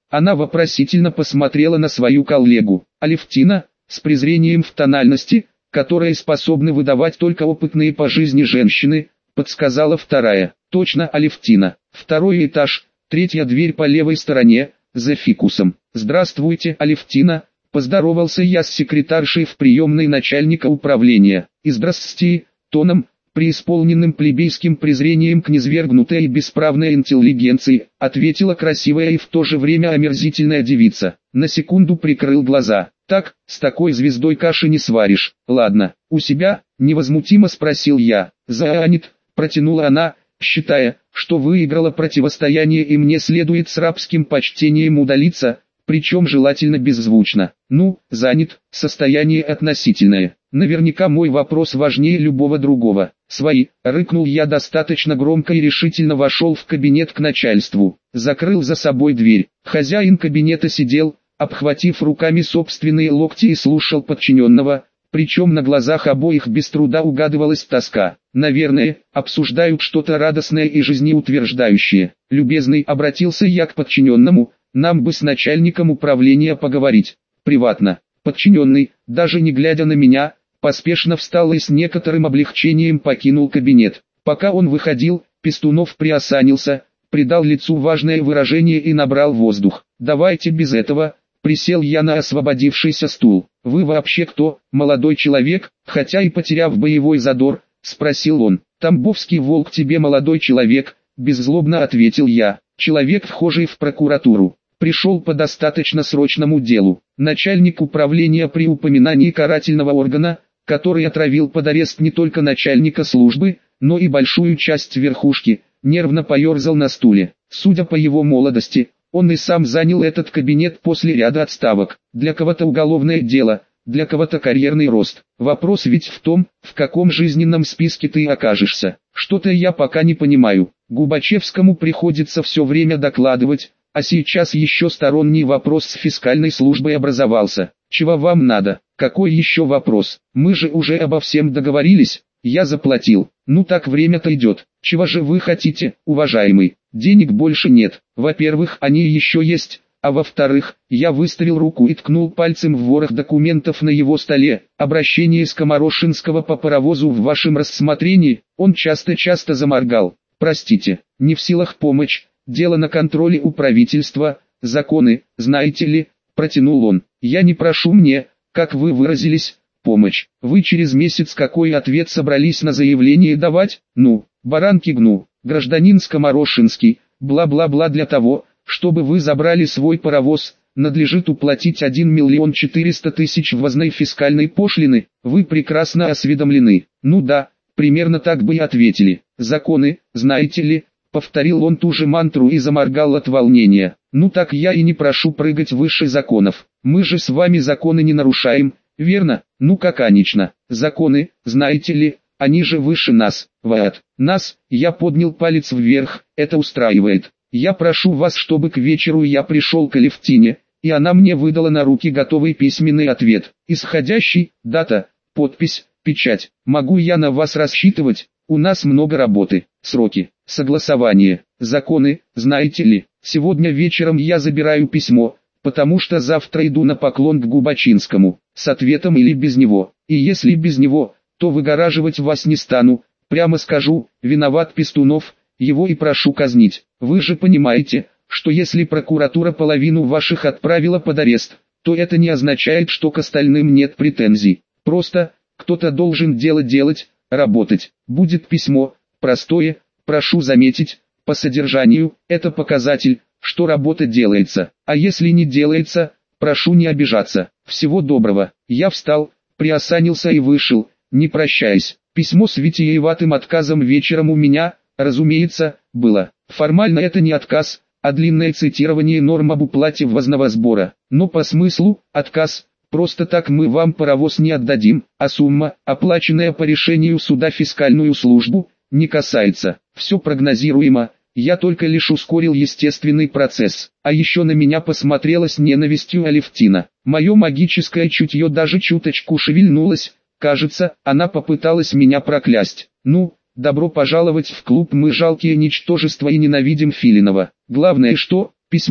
Она вопросительно посмотрела на свою коллегу. Алевтина, с презрением в тональности, которые способны выдавать только опытные по жизни женщины, подсказала вторая. Точно, Алевтина. Второй этаж, третья дверь по левой стороне, за фикусом. Здравствуйте, Алевтина, поздоровался я с секретаршей в приемной начальника управления. И здрасте, тоном, преисполненным плебейским презрением к низвергнутой и бесправной интеллигенции, ответила красивая и в то же время омерзительная девица. На секунду прикрыл глаза. Так, с такой звездой каши не сваришь. Ладно, у себя, невозмутимо спросил я. Занят, протянула она, считая, что выиграла противостояние и мне следует с рабским почтением удалиться, причем желательно беззвучно. Ну, занят, состояние относительное. Наверняка мой вопрос важнее любого другого. Свои, рыкнул я достаточно громко и решительно вошел в кабинет к начальству. Закрыл за собой дверь. Хозяин кабинета сидел, обхватив руками собственные локти и слушал подчиненного, причем на глазах обоих без труда угадывалась тоска. Наверное, обсуждают что-то радостное и жизнеутверждающее. Любезный, обратился я к подчиненному, нам бы с начальником управления поговорить. Приватно. Подчиненный, даже не глядя на меня, поспешно встал и с некоторым облегчением покинул кабинет. Пока он выходил, Пестунов приосанился, придал лицу важное выражение и набрал воздух. Давайте без этого. Присел я на освободившийся стул. Вы вообще кто, молодой человек? Хотя и потеряв боевой задор, спросил он. Тамбовский волк тебе, молодой человек, беззлобно ответил я. Человек, вхожий в прокуратуру. Пришел по достаточно срочному делу. Начальник управления при упоминании карательного органа, который отравил под арест не только начальника службы, но и большую часть верхушки, нервно поерзал на стуле. Судя по его молодости, он и сам занял этот кабинет после ряда отставок. Для кого-то уголовное дело, для кого-то карьерный рост. Вопрос ведь в том, в каком жизненном списке ты окажешься. Что-то я пока не понимаю. Губачевскому приходится все время докладывать, а сейчас еще сторонний вопрос с фискальной службой образовался. Чего вам надо? Какой еще вопрос? Мы же уже обо всем договорились. Я заплатил. Ну так время-то идет. Чего же вы хотите, уважаемый? Денег больше нет. Во-первых, они еще есть, а во-вторых, я выставил руку и ткнул пальцем в ворох документов на его столе. Обращение Скоморошинского по паровозу в вашем рассмотрении. Он часто-часто заморгал. Простите, не в силах помочь. Дело на контроле у правительства. Законы, знаете ли, протянул он. Я не прошу мне, как вы выразились, помощь. Вы через месяц какой ответ собрались на заявление давать? Ну, баранки гну, гражданин Скоморошинский, бла-бла-бла. Для того, чтобы вы забрали свой паровоз, надлежит уплатить 1 400 000 ввозной фискальной пошлины. Вы прекрасно осведомлены. Ну да, примерно так бы и ответили. Законы, знаете ли, повторил он ту же мантру и заморгал от волнения. Ну так я и не прошу прыгать выше законов. Мы же с вами законы не нарушаем, верно? Ну как, конечно. Законы, знаете ли, они же выше нас. Вот. Нас, я поднял палец вверх, это устраивает. Я прошу вас, чтобы к вечеру я пришел к Алевтине, и она мне выдала на руки готовый письменный ответ. Исходящий, дата, подпись, печать. Могу я на вас рассчитывать? У нас много работы. Сроки, согласование, законы, знаете ли. Сегодня вечером я забираю письмо, потому что завтра иду на поклон к Губачинскому, с ответом или без него. И если без него, то выгораживать вас не стану, прямо скажу, виноват Пестунов, его и прошу казнить. Вы же понимаете, что если прокуратура половину ваших отправила под арест, то это не означает, что к остальным нет претензий. Просто, кто-то должен дело делать, работать. Будет письмо, простое, прошу заметить, по содержанию, это показатель, что работа делается. А если не делается, прошу не обижаться. Всего доброго. Я встал, приосанился и вышел, не прощаясь. Письмо с витиеватым отказом вечером у меня, разумеется, было. Формально это не отказ, а длинное цитирование норм об уплате ввозного сбора. Но по смыслу, отказ. Просто так мы вам паровоз не отдадим, а сумма, оплаченная по решению суда фискальную службу, не касается. Все прогнозируемо, я только лишь ускорил естественный процесс. А еще на меня посмотрела с ненавистью Алевтина. Мое магическое чутье даже чуточку шевельнулось, кажется, она попыталась меня проклясть. Ну, добро пожаловать в клуб, мы жалкие ничтожества и ненавидим Филинова. Главное что, письмо,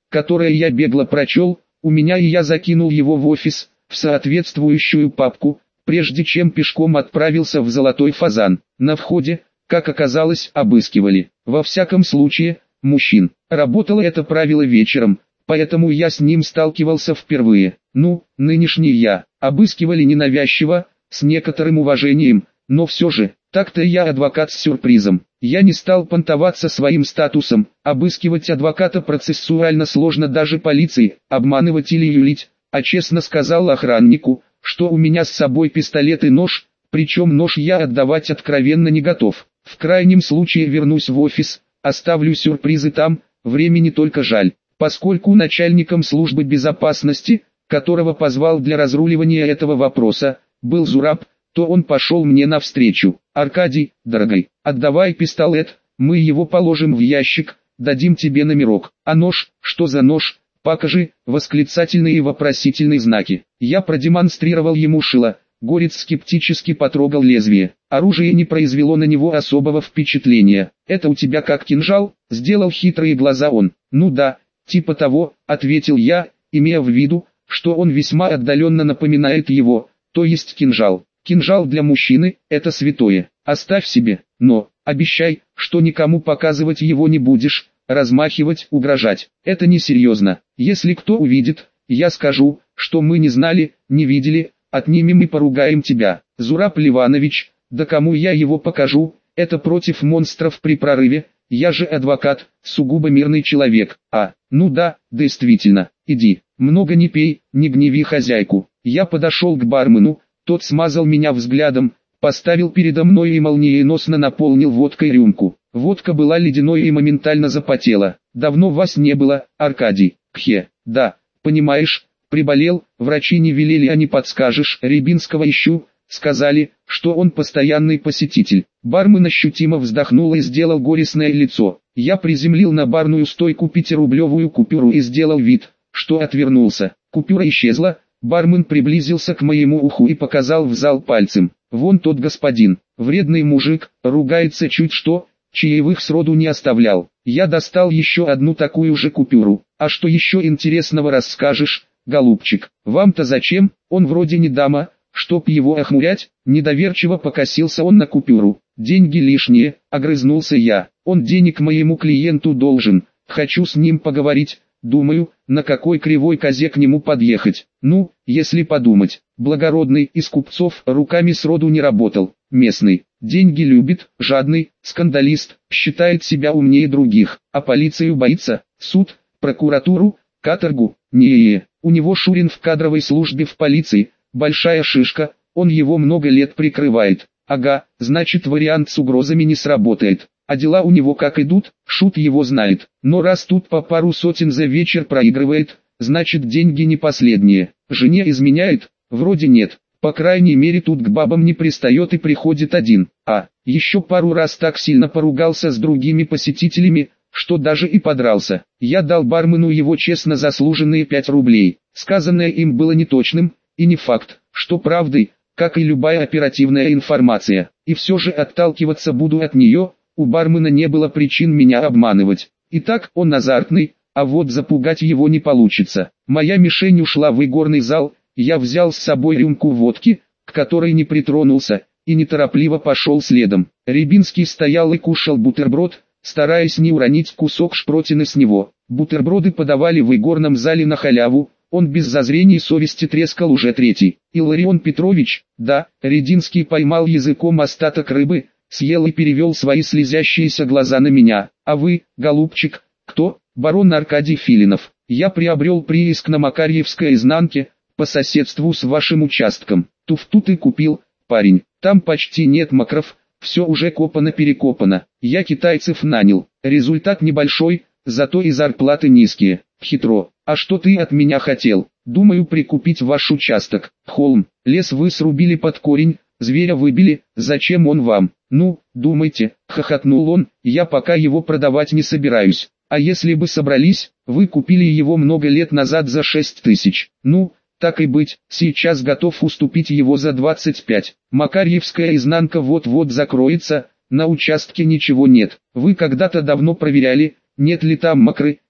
которое я бегло прочел, у меня и я закинул его в офис, в соответствующую папку, прежде чем пешком отправился в Золотой Фазан. На входе, как оказалось, обыскивали. Во всяком случае, мужчин. Работало это правило вечером, поэтому я с ним сталкивался впервые. Нынешний я. Обыскивали ненавязчиво, с некоторым уважением, но все же, так-то я адвокат с сюрпризом. Я не стал понтоваться своим статусом, обыскивать адвоката процессуально сложно даже полиции, обманывать или юлить, а честно сказал охраннику, что у меня с собой пистолет и нож, причем нож я отдавать откровенно не готов. В крайнем случае вернусь в офис, оставлю сюрпризы там, времени только жаль. Поскольку начальником службы безопасности, которого позвал для разруливания этого вопроса, был Зураб, то он пошел мне навстречу. «Аркадий, дорогой, отдавай пистолет, мы его положим в ящик, дадим тебе номерок. А нож, что за нож? Покажи», восклицательные и вопросительные знаки. Я продемонстрировал ему шило. Горец скептически потрогал лезвие. Оружие не произвело на него особого впечатления. «Это у тебя как кинжал?» — сделал хитрые глаза он. «Ну да, типа того», — ответил я, имея в виду, что он весьма отдаленно напоминает его, то есть кинжал. «Кинжал для мужчины — это святое. Оставь себе, но обещай, что никому показывать его не будешь, размахивать, угрожать. Это несерьезно. Если кто увидит, я скажу, что мы не знали, не видели, отнимем и поругаем тебя. Зураб Ливанович, да кому я его покажу, это против монстров при прорыве, я же адвокат, сугубо мирный человек. Ну да, действительно, иди, много не пей, не гневи хозяйку». Я подошел к бармену, тот смазал меня взглядом, поставил передо мной и молниеносно наполнил водкой рюмку. Водка была ледяной и моментально запотела. «Давно вас не было, Аркадий». «Кхе, да, понимаешь, приболел, врачи не велели, а не подскажешь, Рябинского ищу, сказали, что он постоянный посетитель». Бармен ощутимо вздохнул и сделал горестное лицо. Я приземлил на барную стойку 5-рублевую купюру и сделал вид, что отвернулся. Купюра исчезла, бармен приблизился к моему уху и показал в зал пальцем. «Вон тот господин, вредный мужик, ругается чуть что, чаевых сроду не оставлял». Я достал еще одну такую же купюру. «А что еще интересного расскажешь, голубчик? Вам-то зачем? Он вроде не дама, чтоб его охмурять». Недоверчиво покосился он на купюру. «Деньги лишние», — огрызнулся я. «Он денег моему клиенту должен, хочу с ним поговорить. Думаю, на какой кривой козе к нему подъехать. Если подумать, благородный из купцов руками сроду не работал, местный, деньги любит, жадный, скандалист, считает себя умнее других, а полицию боится, суд, прокуратуру, каторгу, у него Шурин в кадровой службе в полиции, большая шишка, он его много лет прикрывает. Ага, значит вариант с угрозами не сработает. А дела у него как идут, шут его знает. Но раз тут по пару сотен за вечер проигрывает, значит деньги не последние. Жене изменяет? Вроде нет. По крайней мере тут к бабам не пристает и приходит один. Еще пару раз так сильно поругался с другими посетителями, что даже и подрался. Я дал бармену его честно заслуженные 5 рублей. Сказанное им было неточным, и не факт, что правдой, как и любая оперативная информация. И все же отталкиваться буду от нее. У бармена не было причин меня обманывать. Итак, он азартный, а вот запугать его не получится. Моя мишень ушла в игорный зал, я взял с собой рюмку водки, к которой не притронулся, и неторопливо пошел следом. Рябинский стоял и кушал бутерброд, стараясь не уронить кусок шпротины с него. Бутерброды подавали в игорном зале на халяву, он без зазрений совести трескал уже третий. Илларион Петрович, да, Рябинский поймал языком остаток рыбы, съел и перевел свои слезящиеся глаза на меня. «А вы, голубчик, кто?» «Барон Аркадий Филинов. Я приобрел прииск на Макарьевской изнанке, по соседству с вашим участком. Туфту ты купил, парень. Там почти нет макров, все уже копано-перекопано. Я китайцев нанял. Результат небольшой, зато и зарплаты низкие. Хитро. А что ты от меня хотел?» «Думаю прикупить ваш участок. Холм, лес вы срубили под корень, зверя выбили, зачем он вам?» «Думайте», — хохотнул он, — «я пока его продавать не собираюсь. А если бы собрались, вы купили его много лет назад за 6 тысяч. Так и быть, сейчас готов уступить его за 25. Макарьевская изнанка вот-вот закроется, на участке ничего нет. Вы когда-то давно проверяли, нет ли там макры,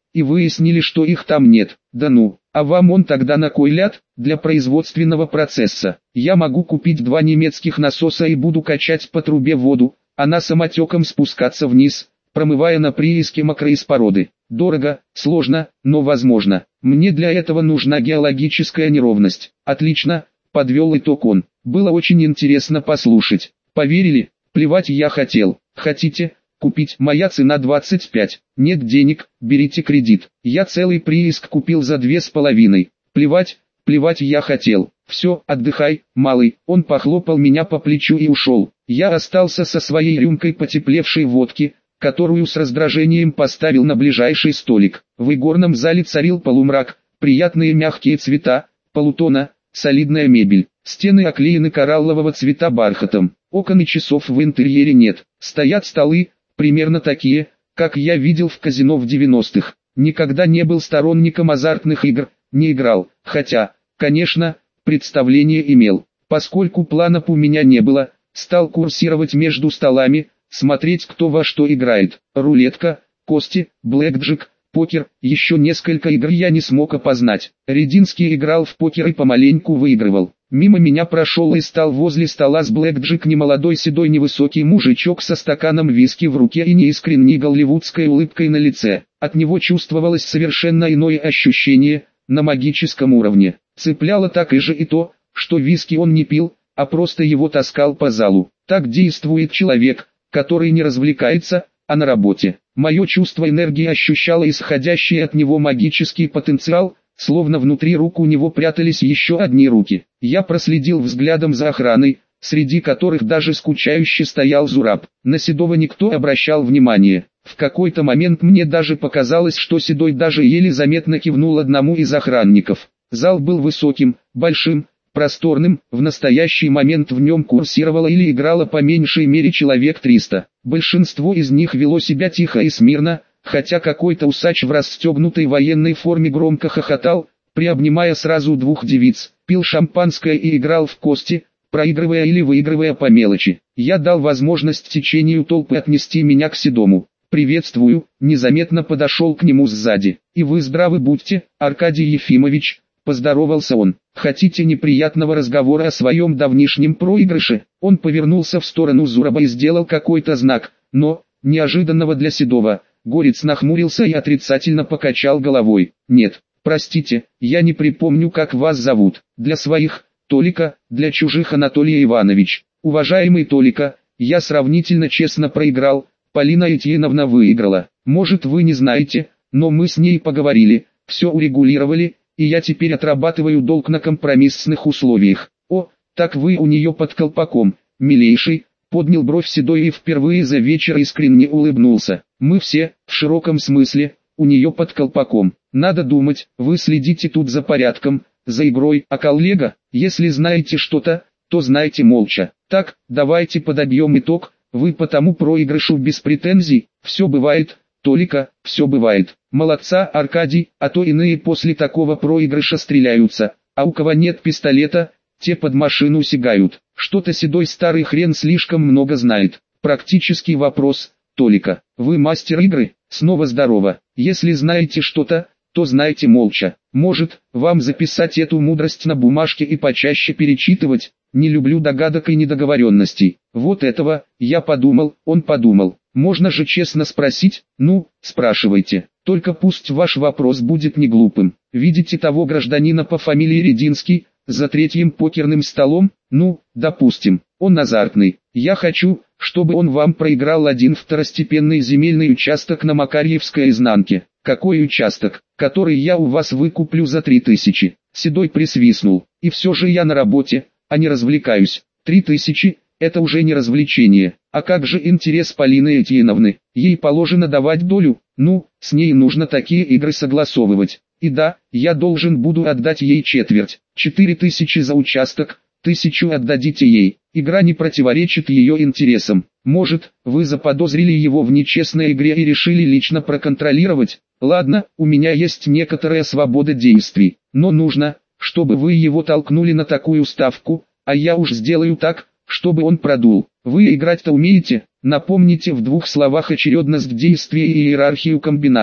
и выяснили, что их там нет. Да ну, а вам он тогда на кой ляд? Для производственного процесса. Я могу купить 2 немецких насоса и буду качать по трубе воду, она самотеком спускаться вниз, промывая на прииске мокрые породы. Дорого, сложно, но возможно. Мне для этого нужна геологическая неровность. Отлично, подвел итог он. Было очень интересно послушать. Поверили? Плевать я хотел. Хотите? Купить, моя цена 25. Нет денег, берите кредит. Я целый прииск купил за 2,5. Плевать я хотел. Все, отдыхай, малый. Он похлопал меня по плечу и ушел. Я остался со своей рюмкой потеплевшей водки, которую с раздражением поставил на ближайший столик. В игорном зале царил полумрак, приятные мягкие цвета, полутона, солидная мебель. Стены оклеены кораллового цвета бархатом. Окон и часов в интерьере нет. Стоят столы, примерно такие, как я видел в казино в 90-х. Никогда не был сторонником азартных игр, не играл, хотя, конечно, представление имел. Поскольку планов у меня не было, стал курсировать между столами, смотреть кто во что играет. Рулетка, кости, блэкджек, покер, еще несколько игр я не смог опознать. Рединский играл в покер и помаленьку выигрывал. Мимо меня прошел и стал возле стола с блэкджек немолодой седой невысокий мужичок со стаканом виски в руке и неискренней голливудской улыбкой на лице. От него чувствовалось совершенно иное ощущение, на магическом уровне. Цепляло так и же и то, что виски он не пил, а просто его таскал по залу. Так действует человек, который не развлекается, а на работе. Мое чувство энергии ощущало исходящий от него магический потенциал, словно внутри рук у него прятались еще одни руки. Я проследил взглядом за охраной, среди которых даже скучающе стоял Зураб. На Седова никто обращал внимание. В какой-то момент мне даже показалось, что Седой даже еле заметно кивнул одному из охранников. Зал был высоким, большим, просторным, в настоящий момент в нем курсировало или играло по меньшей мере человек 300. Большинство из них вело себя тихо и смирно, хотя какой-то усач в расстегнутой военной форме громко хохотал, приобнимая сразу 2 девиц, пил шампанское и играл в кости, проигрывая или выигрывая по мелочи. Я дал возможность течению толпы отнести меня к Седому. «Приветствую», незаметно подошел к нему сзади. «И вы здравы будьте, Аркадий Ефимович», поздоровался он. «Хотите неприятного разговора о своем давнишнем проигрыше?» Он повернулся в сторону Зураба и сделал какой-то знак, но, неожиданного для Седова, Горец нахмурился и отрицательно покачал головой. «Нет, простите, я не припомню, как вас зовут. Для своих, Толика, для чужих Анатолий Иванович. Уважаемый Толика, я сравнительно честно проиграл, Полина Этьеновна выиграла. Может вы не знаете, но мы с ней поговорили, все урегулировали, и я теперь отрабатываю долг на компромиссных условиях». «О, так вы у нее под колпаком, милейший», поднял бровь Седой и впервые за вечер искренне улыбнулся. «Мы все, в широком смысле, у нее под колпаком. Надо думать, вы следите тут за порядком, за игрой, а коллега, если знаете что-то, то знайте молча. Так, давайте подобьем итог, вы по тому проигрышу без претензий, все бывает, Толика, все бывает. Молодца, Аркадий, а то иные после такого проигрыша стреляются, а у кого нет пистолета, те под машину сигают. Что-то Седой старый хрен слишком много знает. Практический вопрос, Толика, вы мастер игры? Снова здорово. Если знаете что-то, то знайте молча. Может, вам записать эту мудрость на бумажке и почаще перечитывать? Не люблю догадок и недоговоренностей. Вот этого, я подумал, он подумал. Можно же честно спросить? Ну, спрашивайте. Только пусть ваш вопрос будет не глупым. Видите того гражданина по фамилии Рединский, за 3-м покерным столом? Ну, допустим, он азартный. Я хочу, чтобы он вам проиграл один второстепенный земельный участок на Макарьевской изнанке. Какой участок, который я у вас выкуплю за 3000? Седой присвистнул. И все же я на работе, а не развлекаюсь. 3000 – это уже не развлечение. А как же интерес Полины Этьеновны? Ей положено давать долю, ну, с ней нужно такие игры согласовывать. И да, я должен буду отдать ей четверть. 4000 за участок, 1000 отдадите ей. Игра не противоречит ее интересам. Может, вы заподозрили его в нечестной игре и решили лично проконтролировать? Ладно, у меня есть некоторая свобода действий, но нужно, чтобы вы его толкнули на такую ставку, а я уж сделаю так, чтобы он продул. Вы играть-то умеете? Напомните в 2 словах очередность действий и иерархию комбинаций.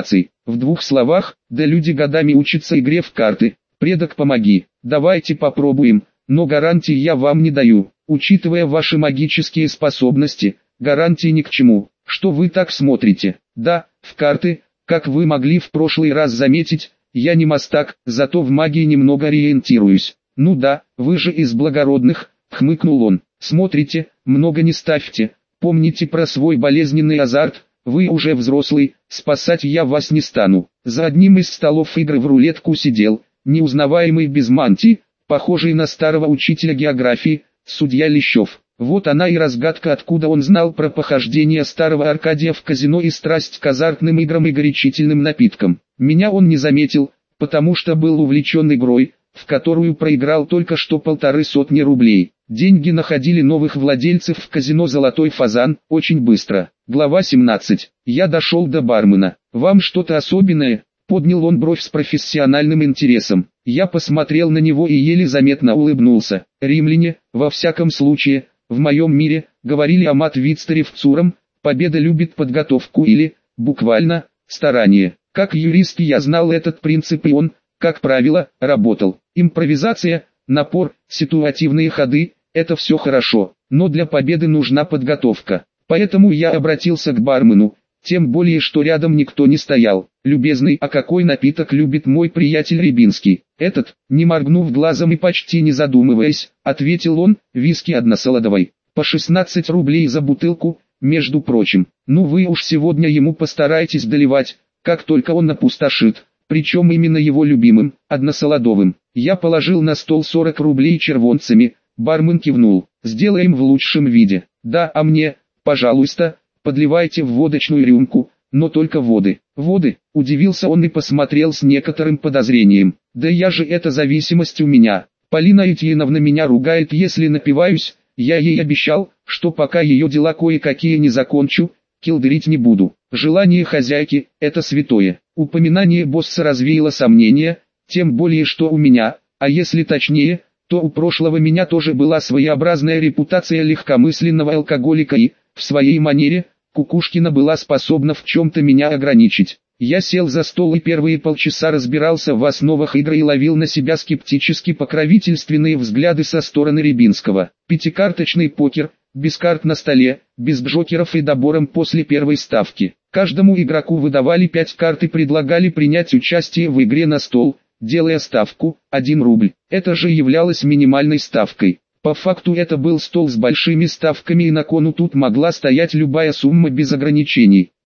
В двух словах, да люди годами учатся игре в карты. Предок, помоги. Давайте попробуем, но гарантий я вам не даю. Учитывая ваши магические способности, гарантии ни к чему. Что вы так смотрите? Да, в карты, как вы могли в прошлый раз заметить, я не мастак, зато в магии немного ориентируюсь. Ну да, вы же из благородных, хмыкнул он. Смотрите, много не ставьте. Помните про свой болезненный азарт, вы уже взрослый, спасать я вас не стану. За одним из столов игры в рулетку сидел, неузнаваемый без мантии, похожий на старого учителя географии, судья Лещев. Вот она и разгадка, откуда он знал про похождения старого Аркадия в казино и страсть к азартным играм и горячительным напиткам. Меня он не заметил, потому что был увлечен игрой, в которую проиграл только что 150 рублей. Деньги находили новых владельцев в казино «Золотой фазан» очень быстро. Глава 17. Я дошел до бармена. «Вам что-то особенное?» Поднял он бровь с профессиональным интересом. Я посмотрел на него и еле заметно улыбнулся. Римляне, во всяком случае, в моем мире, говорили о Мат-Вицтере в Цуром, победа любит подготовку или, буквально, старание. Как юрист я знал этот принцип и он, как правило, работал. Импровизация, напор, ситуативные ходы – это все хорошо, но для победы нужна подготовка. Поэтому я обратился к бармену, тем более что рядом никто не стоял. «Любезный, а какой напиток любит мой приятель Рябинский?» «Этот», не моргнув глазом и почти не задумываясь, ответил он, «виски односолодовой. По 16 рублей за бутылку, между прочим. Ну вы уж сегодня ему постарайтесь доливать, как только он опустошит». Причем именно его любимым, односолодовым. Я положил на стол 40 рублей червонцами, бармен кивнул. «Сделаем в лучшем виде». «Да, а мне, пожалуйста, подливайте в водочную рюмку, но только воды». «Воды?» – удивился он и посмотрел с некоторым подозрением. «Да я же, это зависимость у меня. Полина Этьеновна меня ругает, если напиваюсь. Я ей обещал, что пока ее дела кое-какие не закончу, килдырить не буду. Желание хозяйки – это святое». Упоминание босса развеяло сомнения, тем более что у меня, а если точнее, то у прошлого меня тоже была своеобразная репутация легкомысленного алкоголика и, в своей манере, Кукушкина была способна в чем-то меня ограничить. Я сел за стол и первые полчаса разбирался в основах игры и ловил на себя скептически покровительственные взгляды со стороны Рябинского. Пятикарточный покер, без карт на столе, без джокеров и добором после первой ставки. Каждому игроку выдавали 5 карт и предлагали принять участие в игре на стол, делая ставку 1 рубль. Это же являлось минимальной ставкой. По факту это был стол с большими ставками и на кону тут могла стоять любая сумма без ограничений.